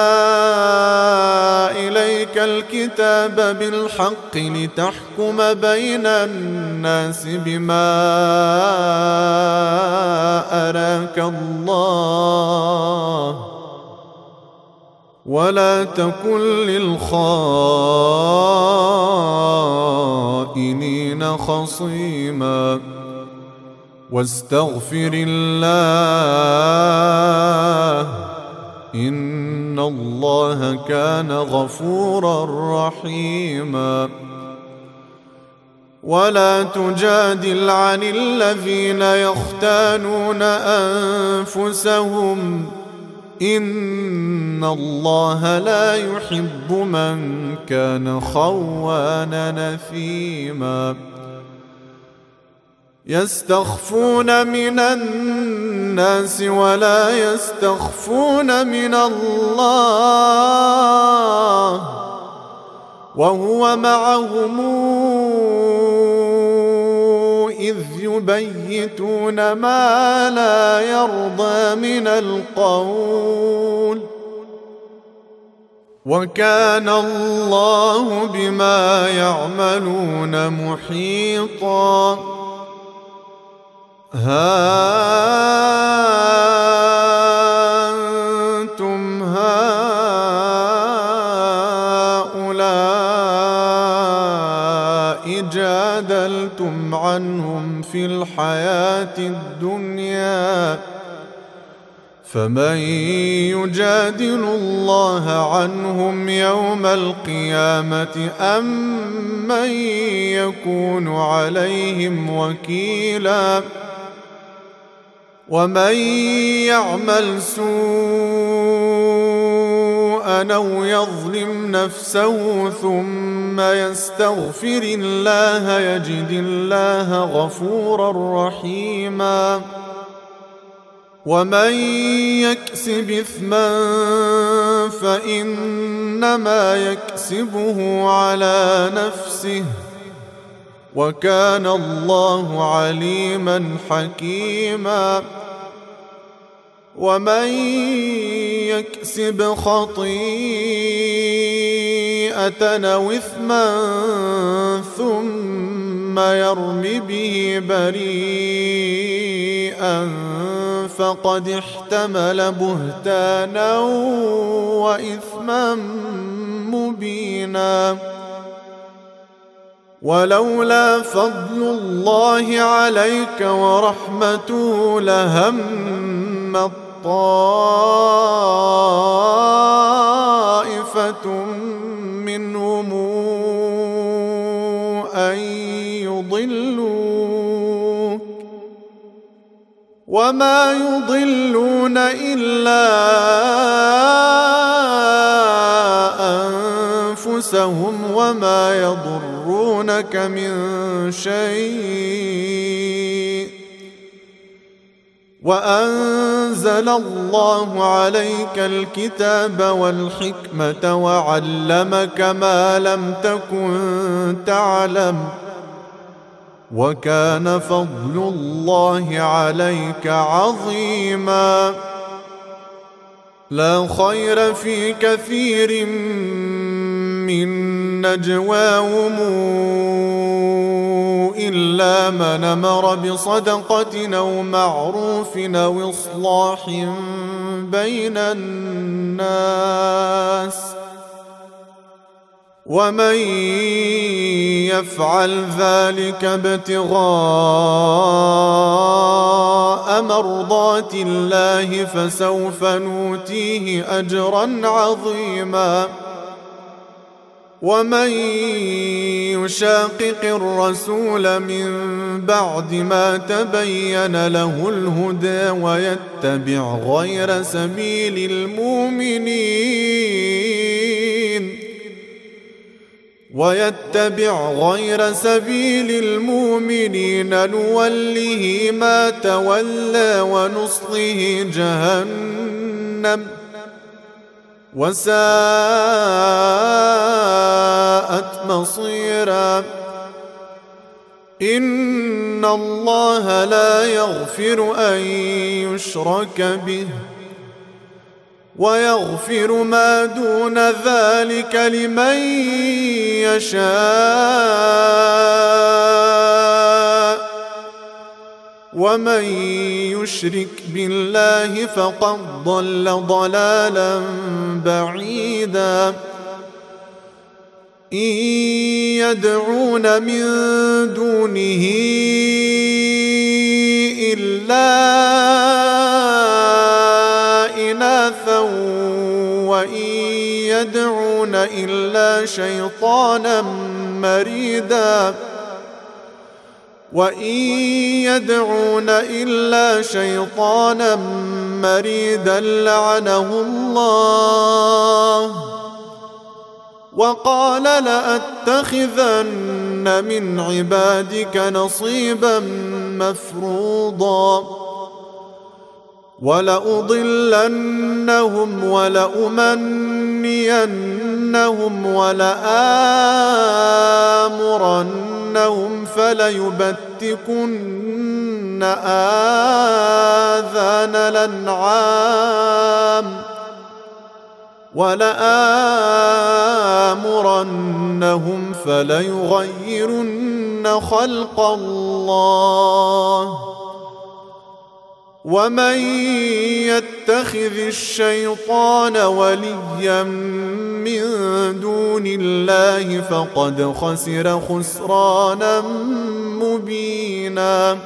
إليك الكتاب بالحق لتحكم بين الناس بما أراك الله ولا تكن للخائنين خصيما واستغفر الله إن الله كان غفورا رحيما ولا تجادل عن الذين يختانون أنفسهم إن الله لا يحب من كان خوانا نثيما يستخفون من الناس ولا يستخفون من الله وهو معهم إذ يبيتون ما لا يرضى من القول وكان الله بما يعملون محيطا ها أنتم هؤلاء جادلتم عنهم في الحياة الدنيا فمن يجادل الله عنهم يوم القيامة أم من يكون عليهم وكيلا ومن يعمل سوءا أو يظلم نفسه ثم يستغفر الله يجد الله غفورا رحيما ومن يكسب إثما فإنما يكسبه على نفسه وكان الله عليما حكيما ومن يكسب خطيئة أو إثما ثم يرم به بريئا فقد احتمل بهتانا وإثما مبينا ولولا فضل الله عليك ورحمته لهم طائفة منهم أن يضلوك وما يضلون إلا أنفسهم وما يضرونك من شيء وأنزل الله عليك الكتاب والحكمة وعلمك ما لم تكن تعلم وكان فضل الله عليك عظيما لا خير في كثير من نجواهم إلا من أمر بصدقة أو معروف أو إصلاح بين الناس ومن يفعل ذلك ابتغاء مرضات الله فسوف نؤتيه أجرا عظيما ومن يشاقق الرسول من بعد ما تبين له الهدى ويتبع غير سبيل المؤمنين ويتبع غير سبيل المؤمنين نوله ما تولى ونصله جهنم وساءت مصيرا. إن الله لا يغفر أن يشرك به ويغفر ما دون ذلك لمن يشاء ومن يشرك بالله فقد ضل ضلالا بعيدا. إن يدعون من دونه إلا إناثا وإن يدعون إلا شيطانا مريدا وإن يدعون إلا شيطانا مريدا لعنه الله وقال لأتخذن من عبادك نصيبا مفروضا ولأضلنهم ولأمنينهم ولآمرنهم فليبتكن آذان الأنعام ولآمرنهم فليغيرن خلق الله. ومن يتخذ الشيطان وليا من دون الله فقد خسر خسرانا مبينا.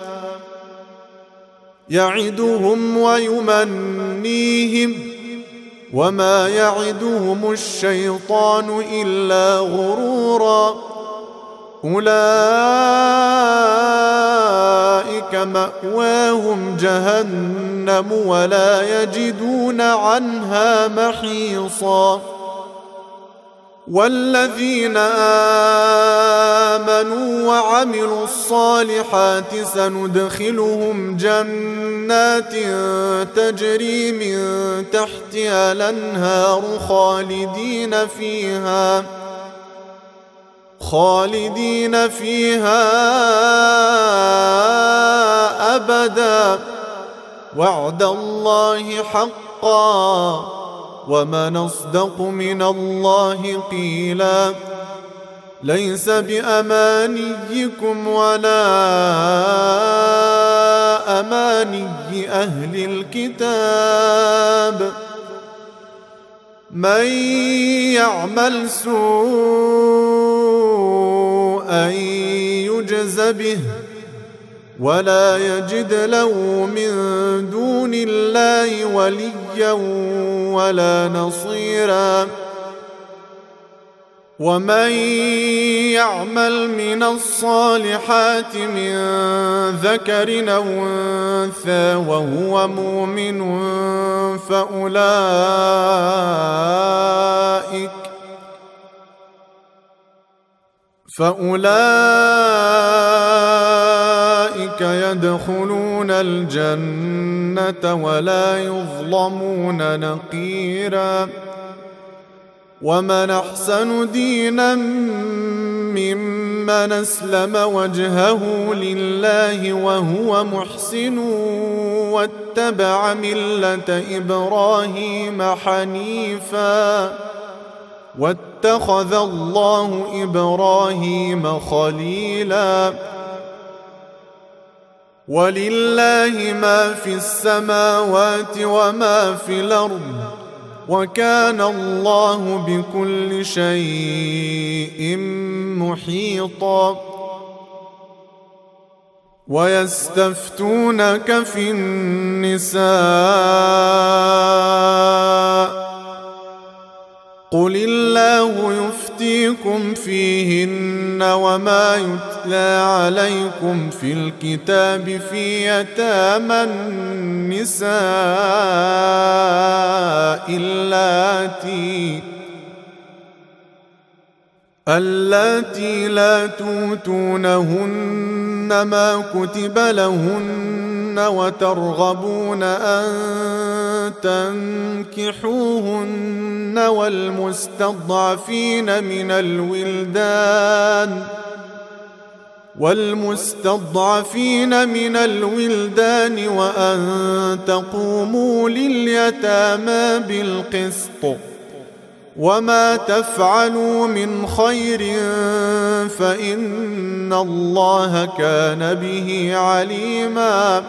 يعدهم ويمنيهم وما يعدهم الشيطان إلا غرورا. أولئك مأواهم جهنم ولا يجدون عنها محيصا. والذين آمنوا وعملوا الصالحات سندخلهم جنات تجري من تحتها الأنهار خالدين فيها خالدين فيها أبدا وعد الله حقا ومن أصدق من الله قيلا. ليس بأمانيكم ولا أماني أهل الكتاب من يعمل سوءا يجز به ولا يجد له من دون الله وليا ولا نصيرا. ومن يعمل من الصالحات من ذكر أو أنثى وهو مؤمن فأولئك فأولئك يدخلون الجنة ولا يظلمون نقيرا. ومن أحسن دينا ممن أسلم وجهه لله وهو محسن واتبع ملة إبراهيم حنيفا واتخذ الله إبراهيم خليلا. ولله ما في السماوات وما في الأرض وكان الله بكل شيء محيطا. ويستفتونك في النساء قل الله يفتيكم فيهن وما يتلى عليكم في الكتاب في يتامى النساء اللاتي اللاتي لا توتونهن ما كتب لهن وترغبون أن تنكحوهن والمستضعفين من الولدان والمستضعفين من الولدان وأن تقوموا لليتامى بالقسط وما تفعلوا من خير فإن الله كان به عليما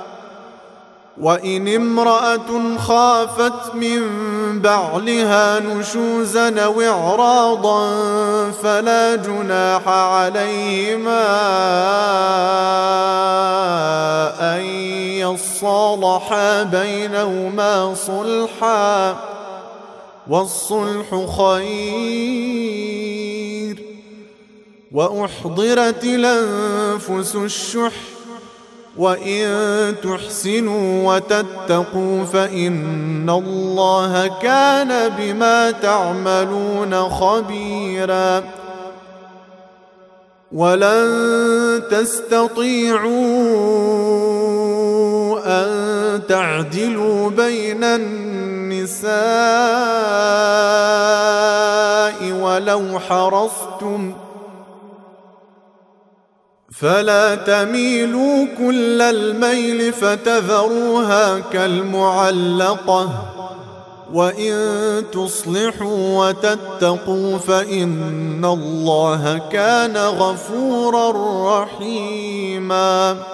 وإن امرأة خافت من بعلها نشوزا أو إعراضا فلا جناح عليهما أن يصالحا بينهما صلحا والصلح خير وأحضرت الأنفس الشح وإن تحسنوا وتتقوا فإن الله كان بما تعملون خبيرا ولن تستطيعوا أن تعدلوا بين النساء ولو حرصتم فلا تميلوا كل الميل فتذروها كالمعلقة وإن تصلحوا وتتقوا فإن الله كان غفورا رحيما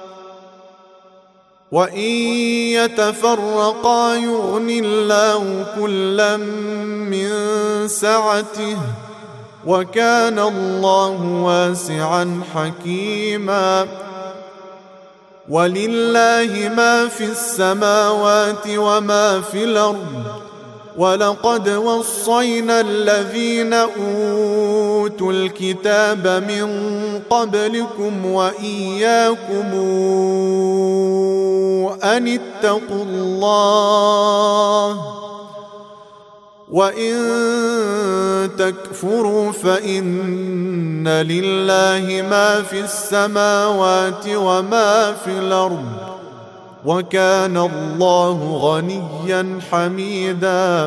وإن يتفرقا يغن الله كلا من سعته وكان الله واسعا حكيما ولله ما في السماوات وما في الأرض ولقد وصينا الذين أوتوا الكتاب من قبلكم وإياكم أن اتقوا الله وإن تكفروا فإن لله ما في السماوات وما في الأرض وكان الله غنيا حميدا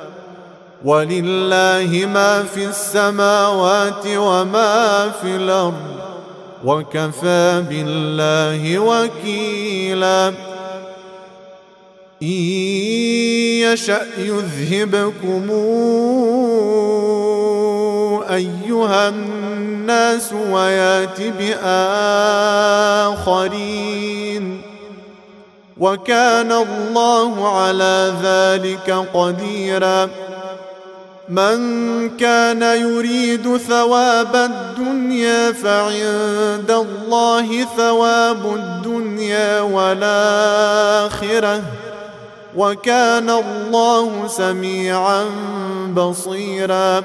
ولله ما في السماوات وما في الأرض وكفى بالله وكيلا إن يشأ يذهبكم أيها الناس ويات بآخرين وكان الله على ذلك قديرا من كان يريد ثواب الدنيا فعند الله ثواب الدنيا والآخرة وكان الله سميعا بصيرا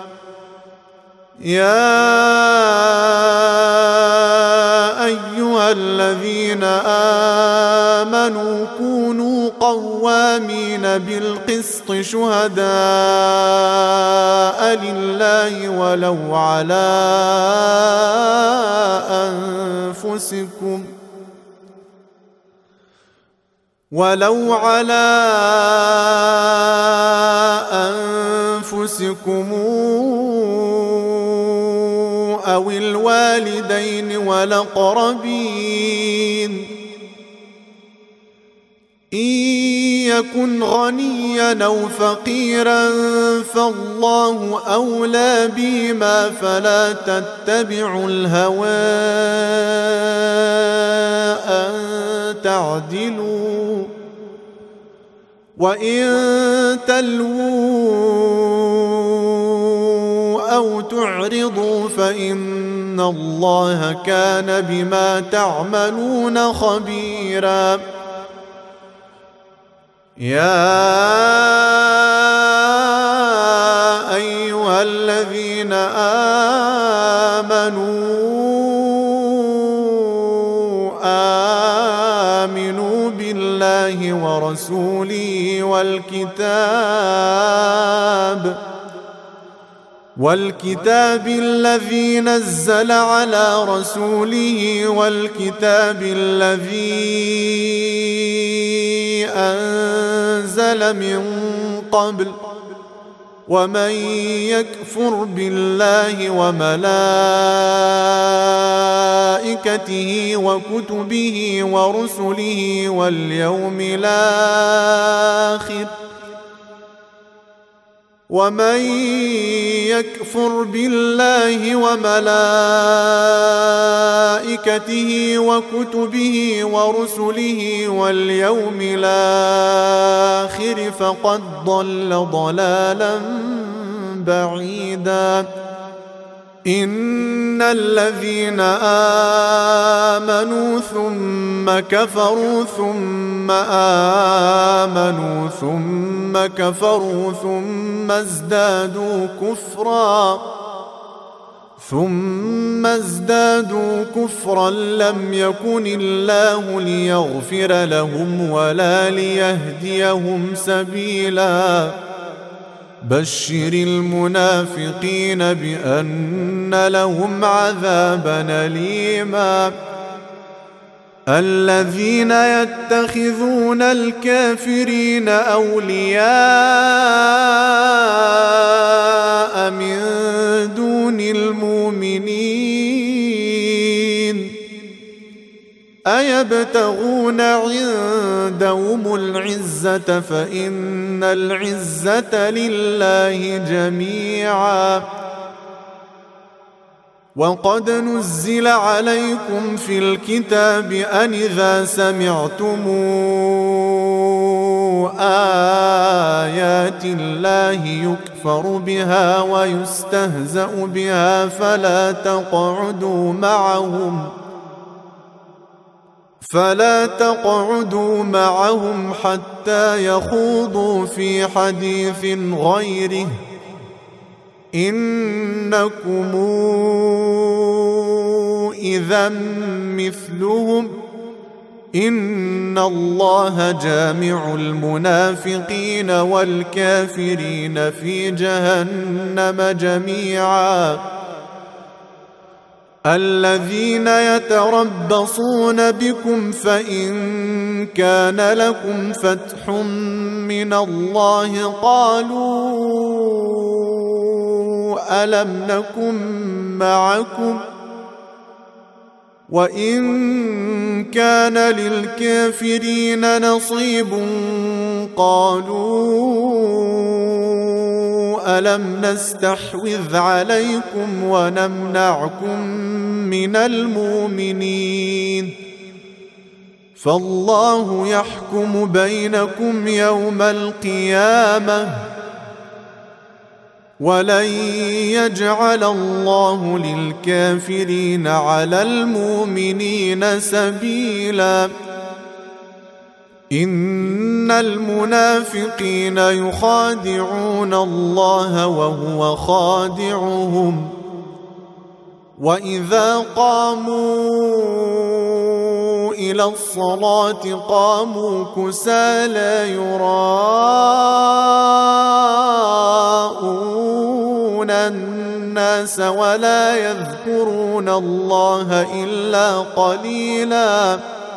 يا أيها الذين آمنوا كونوا قوامين بالقسط شهداء لله ولو على أنفسكم ولو على أنفسكم أو الوالدين والأقربين إن يكن غنيا أو فقيرا فالله أولى بهما فلا تتبعوا الهوى أن تعدلوا وإن تلووا أو تعرضوا فإن الله كان بما تعملون خبيرا يا أيها الذين آمنوا آمنوا بالله ورسوله والكتاب والكتاب الذي نزل على رسوله والكتاب الذي أنزل من قبل ومن يكفر بالله وملائكته وكتبه ورسله واليوم الآخر ومن يكفر بالله وملائكته وكتبه ورسله واليوم الآخر فقد ضل ضلالا بعيدا. إن الذين آمنوا ثم كفروا ثم آمنوا ثم كفروا ثم ازدادوا كفرا ثم ازدادوا كفرا لم يكن الله ليغفر لهم ولا ليهديهم سبيلا. بشر المنافقين بأن لهم عذابا أليما. الذين يتخذون الكافرين أولياء من دون المؤمنين أيبتغون عندهم العزة فإن العزة لله جميعا. وقد نزل عليكم في الكتاب أن إذا سمعتم آيات الله يكفر بها ويستهزأ بها فلا تقعدوا معهم فلا تقعدوا معهم حتى يخوضوا في حديث غيره إنكم إذا مثلهم إن الله جامع المنافقين والكافرين في جهنم جميعا. الذين يتربصون بكم فإن كان لكم فتح من الله قالوا ألم نكن معكم وإن كان للكافرين نصيب قالوا ألم نستحوذ عليكم ونمنعكم من المؤمنين فالله يحكم بينكم يوم القيامة ولن يجعل الله للكافرين على المؤمنين سبيلا. إن المنافقين يخادعون الله وهو خادعهم وإذا قاموا إلى الصلاة قاموا كسالى يراءون الناس ولا يذكرون الله إلا قليلا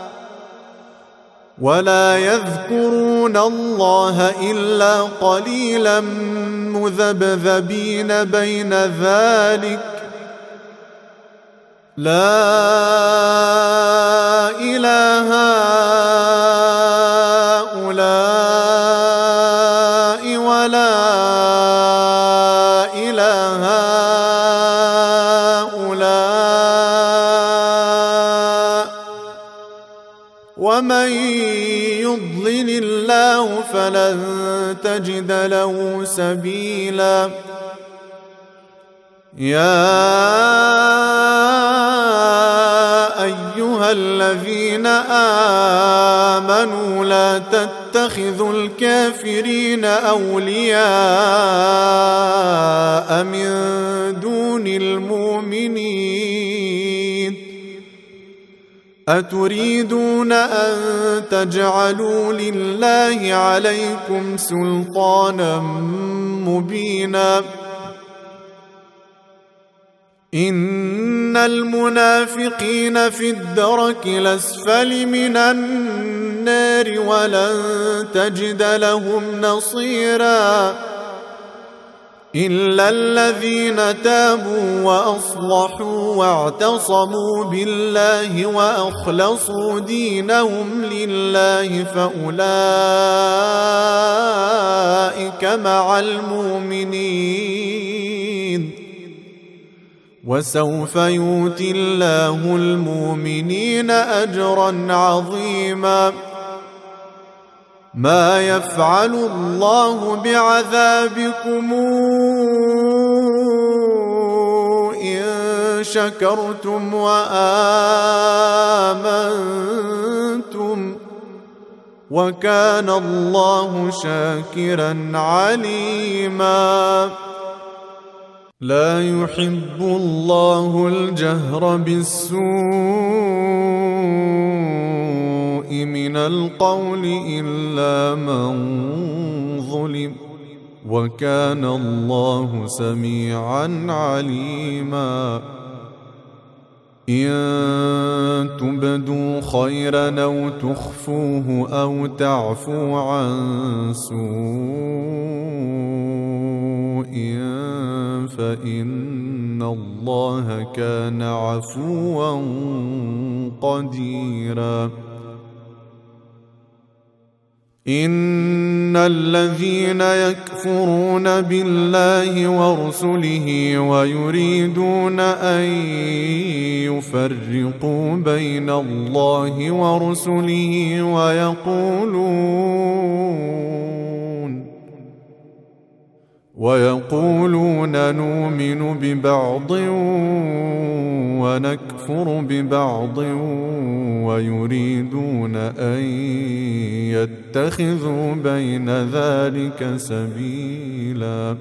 ولا يذكرون الله إلا قليلا مذبذبين بين ذلك لا إله هؤلاء ولا إله هؤلاء ومن يضلل الله فلن تجد له سبيلا. يا أيها الذين آمنوا لا تتخذوا الكافرين أولياء من دون المؤمنين أتريدون أن تجعلوا لله عليكم سلطانا مبينا إن المنافقين في الدرك الأسفل من النار ولن تجد لهم نصيرا إلا الذين تابوا وأصلحوا واعتصموا بالله وأخلصوا دينهم لله فأولئك مع المؤمنين وسوف يؤتي الله المؤمنين أجرا عظيما ما يفعل الله بعذابكم إن شكرتم وآمنتم وكان الله شاكرا عليما لا يحب الله الجهر بالسوء من القول إلا من ظلم وكان الله سميعا عليما إن تبدوا خيرا أو تخفوه أو تعفو عن سوء فإن الله كان عفوا قديرا إن الذين يكفرون بالله ورسله ويريدون أن يفرقوا بين الله ورسله ويقولون ويقولون نؤمن ببعض ونكفر ببعض ويريدون أن يتخذوا بين ذلك سبيلا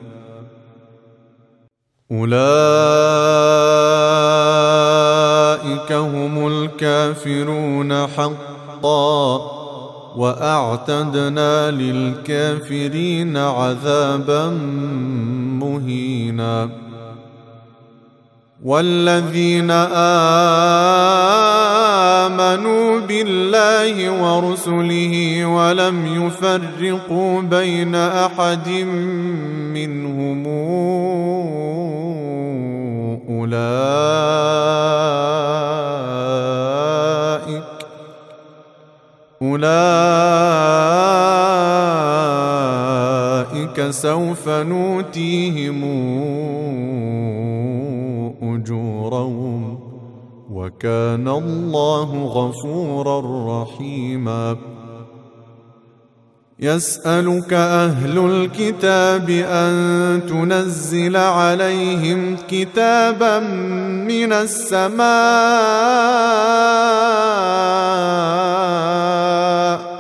أولئك هم الكافرون حقا وأعتدنا للكافرين عذابا مهينا والذين آمنوا بالله ورسله ولم يفرقوا بين أحد منهم أولئك أولئك سوف نؤتيهم أجورهم وكان الله غفورا رحيما يسألك أهل الكتاب أن تنزل عليهم كتابا من السماء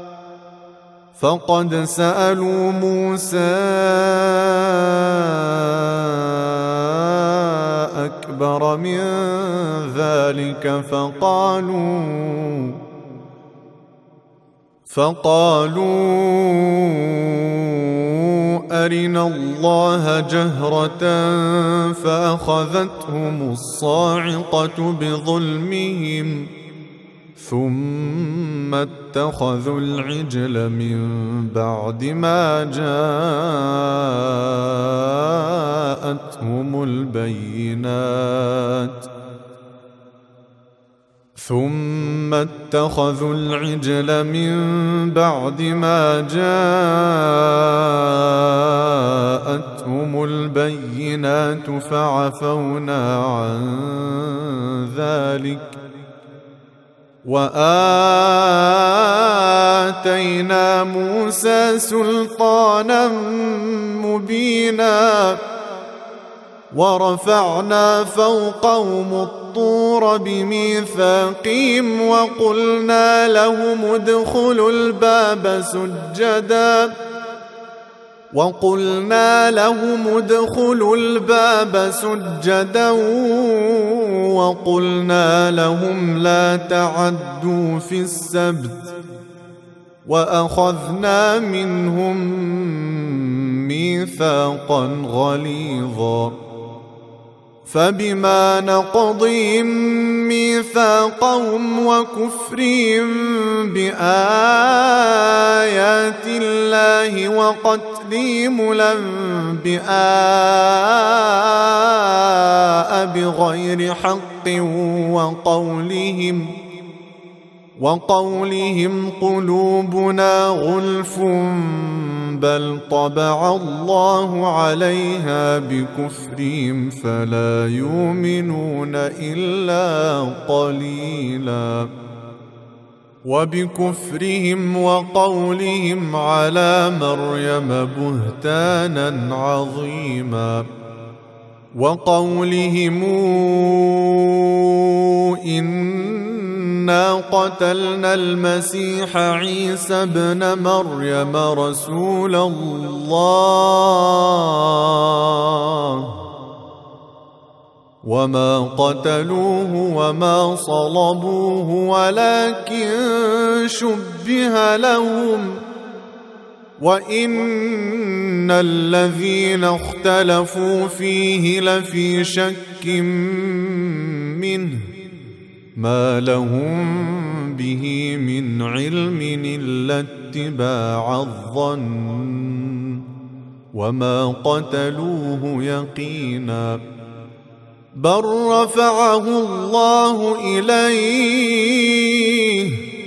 فقد سألوا موسى أكبر من ذلك فقالوا فقالوا أرنا الله جهرة فأخذتهم الصاعقة بظلمهم ثم اتخذوا العجل من بعد ما جاءتهم البينات ثم اتخذوا العجل من بعد ما جاءتهم البينات فعفونا عن ذلك وآتينا موسى سلطانا مبينا ورفعنا فوقهم الطور بميثاقهم وقلنا لهم ادخلوا الباب سجدا وقلنا لهم ادخلوا الباب سجدا وقلنا لهم لا تعدوا في السبت وأخذنا منهم ميثاقا غليظا فبما نقضهم ميثاقهم وكفرهم بآيات الله وقتلهم الأنبياء بغير حق وقولهم وقولهم قلوبنا غلف بل طبع الله عليها بكفرهم فلا يؤمنون إلا قليلا وبكفرهم وقولهم على مريم بهتانا عظيما وقولهم إنا قتلنا المسيح عيسى ابن مريم رسول الله وما قتلوه وما صلبوه ولكن شبه لهم وإن الذين اختلفوا فيه لفي شك منه ما لهم به من علم إلا اتباع الظن وما قتلوه يقينا بل رفعه الله إليه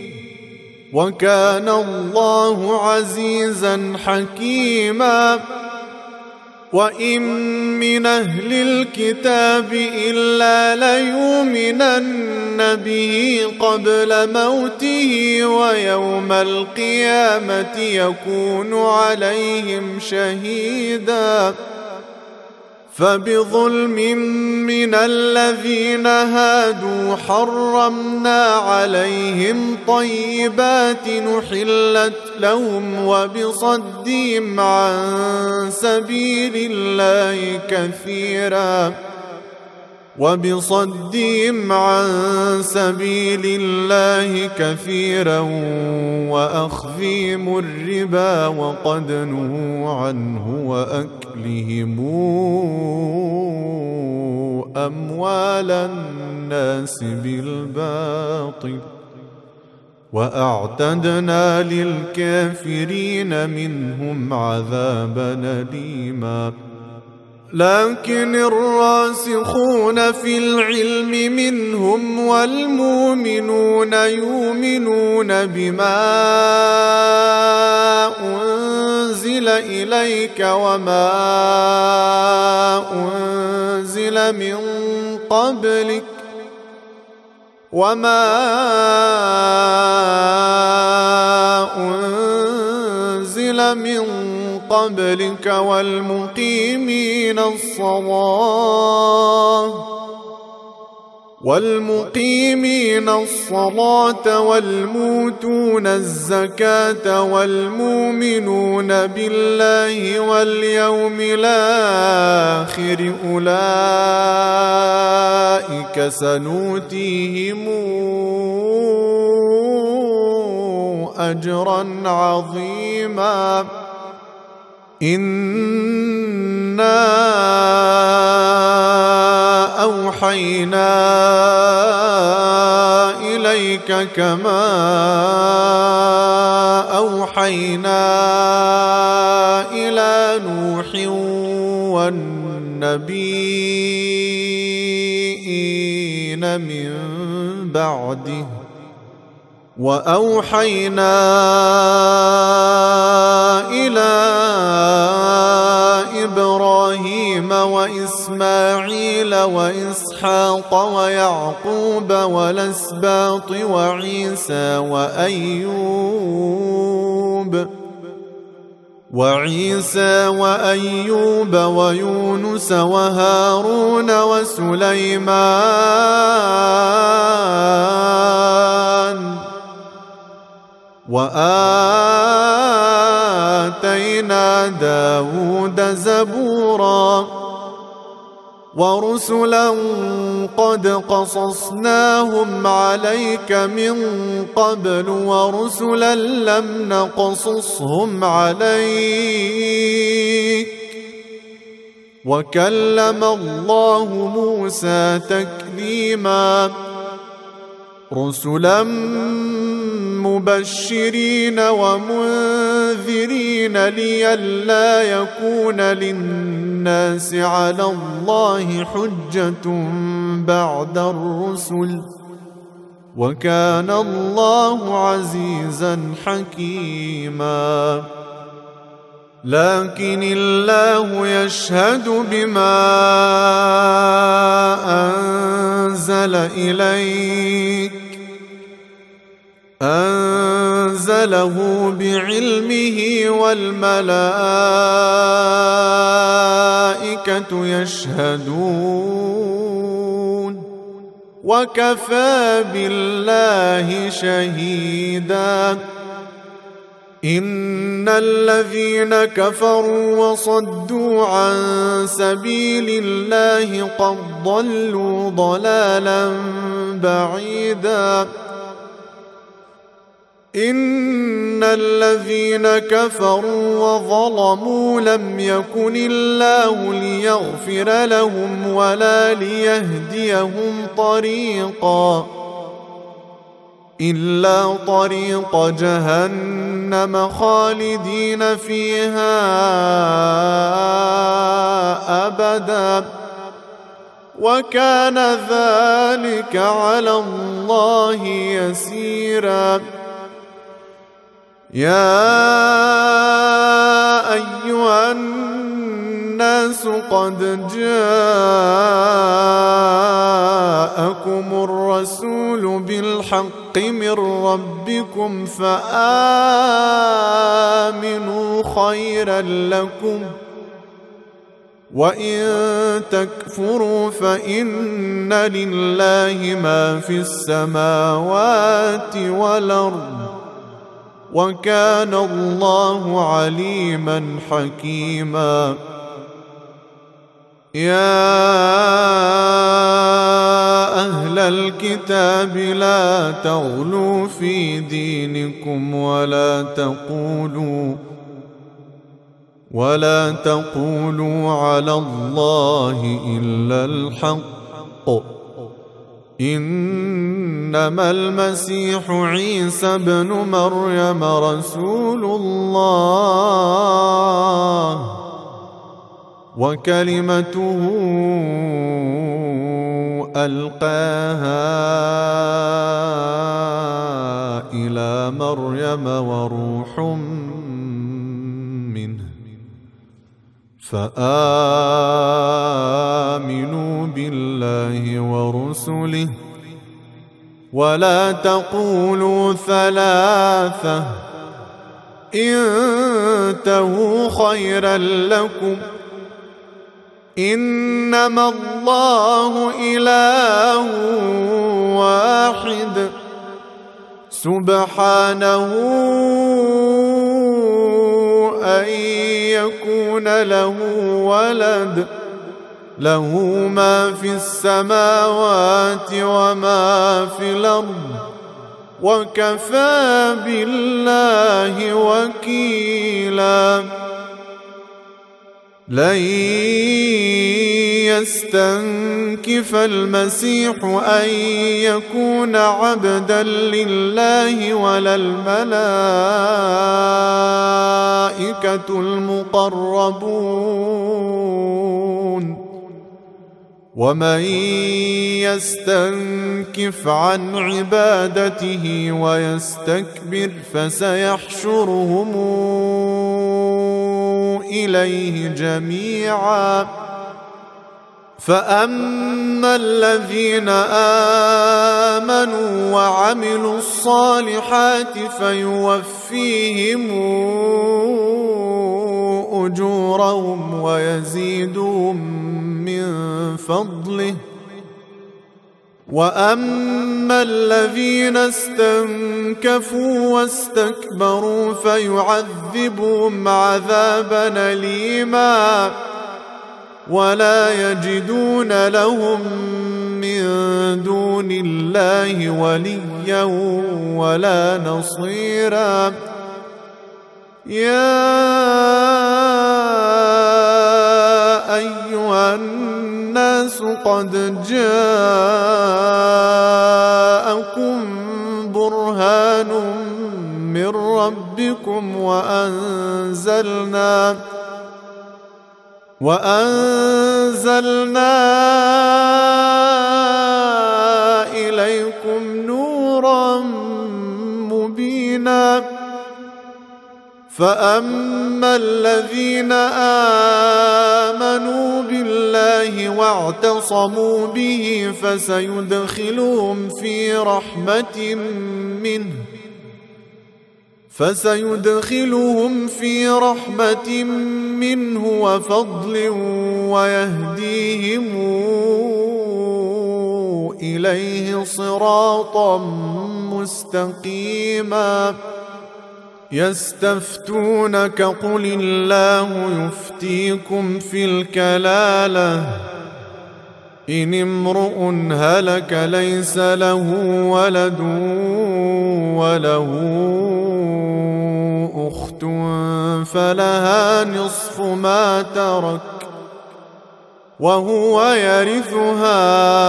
وكان الله عزيزا حكيما وإن من أهل الكتاب إلا ليؤمنن به قبل موته ويوم القيامة يكون عليهم شهيدا فبظلم من الذين هادوا حرمنا عليهم طيبات نحلت لهم وبصدهم عن سبيل الله كثيرا وبصدهم عن سبيل الله كثيرا وأخذهم الربا وقد نهوا عنه وأكلهم أموال الناس بالباطل وأعتدنا للكافرين منهم عذابا أليما لكن الراسخون في العلم منهم والمؤمنون يؤمنون بما أنزل إليك وما أنزل من قبلك وما أنزل من قبلك والمقيمين الصلاة والمقيمين الصلاة والموتون الزكاة والمؤمنون بالله واليوم الآخر أولئك سنؤتيهم أجرا عظيما إنا أوحينا إليك كما أوحينا إلى نوح والنبيين من بعده وأوحينا إلى إبراهيم وإسماعيل وإسحاق ويعقوب والأسباط وعيسى وأيوب وعيسى وأيوب ويونس وهارون وسليمان وآتينا داود زبورا ورسلا قد قصصناهم عليك من قبل ورسلا لم نقصصهم عليك وكلم الله موسى تكليما رسلا مبشرين ومنذرين لئلا يكون للناس على الله حجة بعد الرسل وكان الله عزيزا حكيما لكن الله يشهد بما أنزل إليك أنزله بعلمه والملائكة يشهدون وكفى بالله شهيدا إن الذين كفروا وصدوا عن سبيل الله قد ضلوا ضلالا بعيدا إن الذين كفروا وظلموا لم يكن الله ليغفر لهم ولا ليهديهم طريقا إلا طريق جهنم خالدين فيها أبدا وكان ذلك على الله يسيرا يا أيها الناس قد جاءكم الرسول بالحق من ربكم فآمنوا خيرا لكم وإن تكفروا فإن لله ما في السماوات والأرض وكان الله عليما حكيما يا أهل الكتاب لا تغلوا في دينكم ولا تقولوا ولا تقولوا على الله إلا الحق إنما المسيح عيسى ابن مريم رسول الله وكلمته ألقاها إلى مريم وروح منه فآمنوا بالله ورسله ولا تقولوا ثلاثة انتهوا خيرا لكم إنما الله إله واحد سبحانه أن يكون له ولد له ما في السماوات وما في الأرض وكفى بالله وكيلا لن يستنكف المسيح أن يكون عبدا لله ولا الملائكة المقربون ومن يستنكف عن عبادته ويستكبر فسيحشرهم إليه جميعا فأما الذين آمنوا وعملوا الصالحات فيوفيهم أجورهم ويزيدهم من فضله وأما الذين استنكفوا واستكبروا فيعذبهم عذابا أليما ولا يجدون لهم من دون الله وليا ولا نصيرا يا أيها الناس قد جاءكم برهان من ربكم وأنزلنا وأنزلنا إليكم نورا مبينا فأما الذين آمنوا بالله واعتصموا به فسيدخلهم في رحمة منه فسيدخلهم في رحمة منه وفضل ويهديهم إليه صراطا مستقيما يستفتونك قل الله يفتيكم في الكلالة إن امرؤ هلك ليس له ولد وله أخت فلها نصف ما ترك وهو يرثها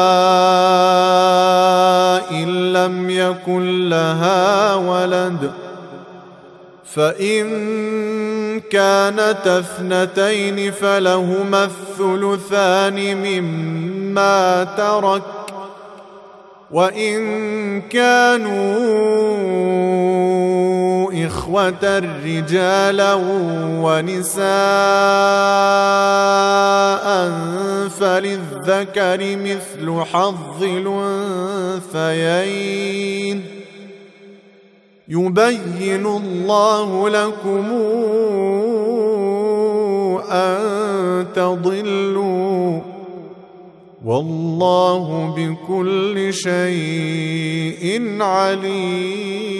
إن لم يكن لها ولد فإن كانت اثنتين فلهما الثلثان مما ترك وإن كانوا إخوة رجالا ونساء فللذكر مثل حظ الأنثيين يبين الله لكم أن تضلوا والله بكل شيء عليم.